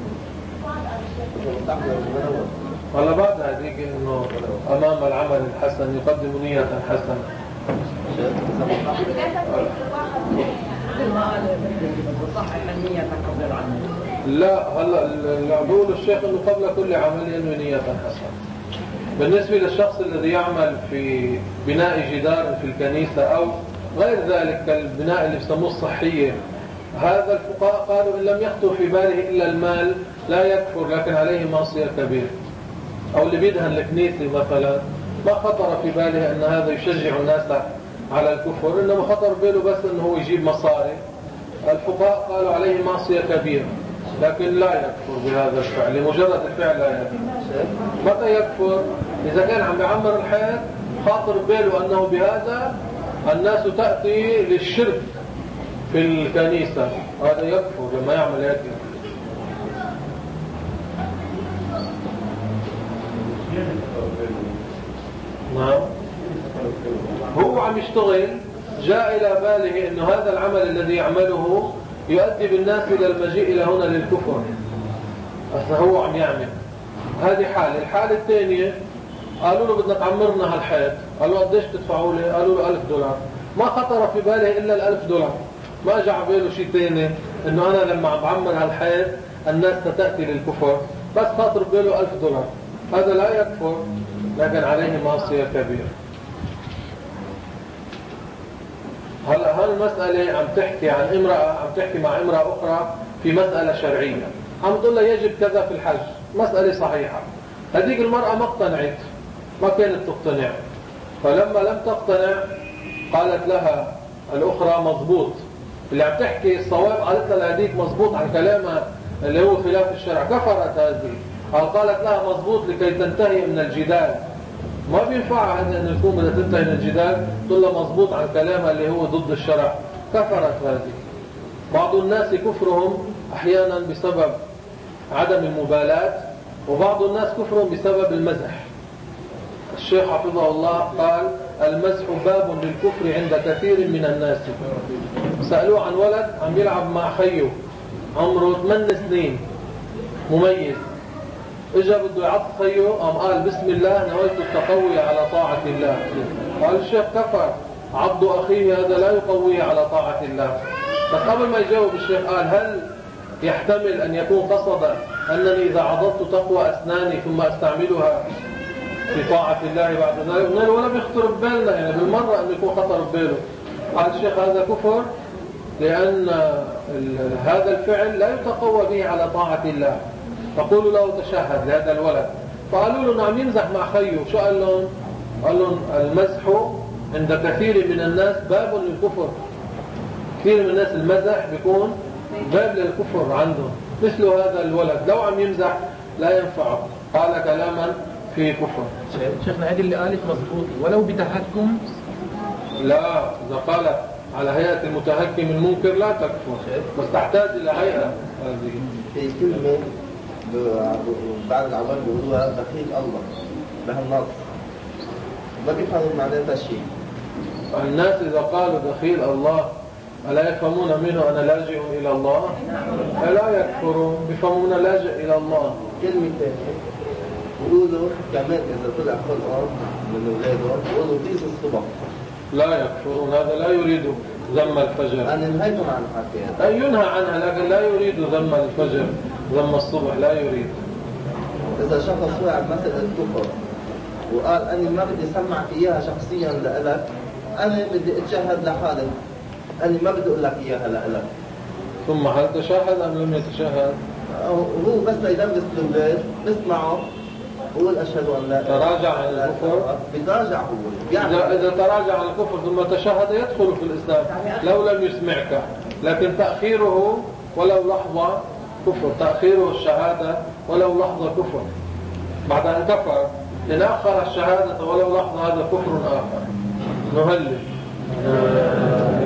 ولا بعد هذيك إنه أمام العمل الحسن يقدم نية حسنة. لا هلا اللي بقول الشيخ إنه قبل كل عمل ينوي نية حسنة. بالنسبة للشخص الذي يعمل في بناء جدار في الكنيسة أو غير ذلك كالبناء اللي بسموه الصحية، هذا الفقهاء قالوا إن لم يخطر في باله إلا المال لا يكفر، لكن عليه معصية كبيرة. أو اللي بيدهن الكنيسة مثلا ما خطر في باله أن هذا يشجع الناس على الكفر، إنما خطر باله بس أنه هو يجيب مصاري. الفقهاء قالوا عليه معصية كبيرة، لكن لا يكفر بهذا الفعل، لمجرد الفعل لا يكفر. متى يكفر؟ إذا كان عم يعمر الحيط خاطر باله أنه بهذا الناس تأتي للشرك في الكنيسة، هذا يكفر لما يعمل هيك. نعم هو عم يشتغل جاء إلى باله أنه هذا العمل الذي يعمله يؤدي بالناس إلى المجيء إلى هنا للكفر، بس هو عم يعمل. هذه حالة. الحالة الثانية قالوا له بدنا تعمرنا هالحيط، قالوا قديش تدفعوا لي؟ قالوا له ألف دولار. ما خطر في باله إلا الألف دولار، ما جاء باله شيء ثاني إنه أنا لما عم بعمر هالحيط الناس ستأتي للكفر، بس خاطر باله ألف دولار. هذا لا يكفر، لكن عليه معصية كبيرة. هلا هالمسألة عم تحكي عن امرأة، عم تحكي مع امرأة أخرى في مسألة شرعية، عم تقول لها يجب كذا في الحج، مسألة صحيحة. هذيك المرأة ما اقتنعت، ما كانت تقتنع، فلما لم تقتنع قالت لها الأخرى مضبوط، اللي عم تحكي الصواب قالت لها هذيك مضبوط عن كلامها اللي هو خلاف الشرع، كفرت هذه. قالت لها مضبوط لكي تنتهي من الجدال. ما بينفع أن يكون بدها تنتهي من الجدال تقول لها مضبوط عن كلامها اللي هو ضد الشرع، كفرت هذه. بعض الناس كفرهم أحيانا بسبب عدم المبالاة، وبعض الناس كفرهم بسبب المزح. الشيخ حفظه الله قال المزح باب للكفر عند كثير من الناس. سألوه عن ولد عم يلعب مع خيه عمره ثمان سنين مميز، اجا بده يعط خيه قام قال بسم الله نويت التقوي على طاعة الله. قال الشيخ كفر، عض أخيه هذا لا يقويه على طاعة الله. بس قبل ما يجاوب الشيخ قال هل يحتمل أن يكون قصد أنني إذا عضضت تقوى أسناني ثم أستعملها في طاعة الله بعد ذلك؟ ولا بيخطر ببالنا يعني بالمرة أن يكون خطر بباله. قال الشيخ هذا كفر، لأن هذا الفعل لا يتقوى به على طاعة الله. فقولوا له تشهد لهذا الولد. فقالوا له نعم يمزح مع خيه. شو قال لهم؟ قال لهم المزح عند كثير من الناس باب للكفر. كثير من الناس المزح بيكون باب للكفر عندهم، مثل هذا الولد لو عم يمزح لا ينفعه، قال كلاما في كفر. شيخنا هذه اللي قالت مضبوط ولو بتحكم؟ لا، إذا قالت على هيئة المتهكم المنكر لا تكفر، بس تحتاج إلى هيئة. هذه في كلمة بعد العوام بيقولوها دخيل الله بهالنص، ما بيفهموا معناتها شيء. الناس إذا قالوا دخيل الله ألا يفهمون منه أنا لاجئ إلى الله؟ لا يكفرون، يفهمون لاجئ إلى الله. كلمة ثانية بيقولوا كمان إذا طلع قرآن من أولادهم بيقولوا قيس الصبح. لا يكفرون، هذا لا يريد ذم الفجر. أنا نهيتهم عن الحكي. أي ينهى عنها لكن لا يريد ذم الفجر، ذم الصبح لا يريد. إذا شخص وقع مسألة كفر وقال أنا ما بدي أسمعك إياها شخصيا لإلك، أنا بدي أتشهد لحالي، أنا ما بدي أقول لك إياها لإلك. ثم هل تشهد أم لم يتشهد؟ هو بس يلبس الأولاد بسمعه بقول أشهد أن لا تراجع عن الكفر؟ بيتراجع هو. إذا إذا تراجع عن الكفر ثم تشهد يدخل في الإسلام لو لم يسمعك، لكن تأخيره ولو لحظة كفر، تأخيره الشهادة ولو لحظة كفر. بعد أن كفر إن أخر الشهادة ولو لحظة هذا كفر آخر. نهلل.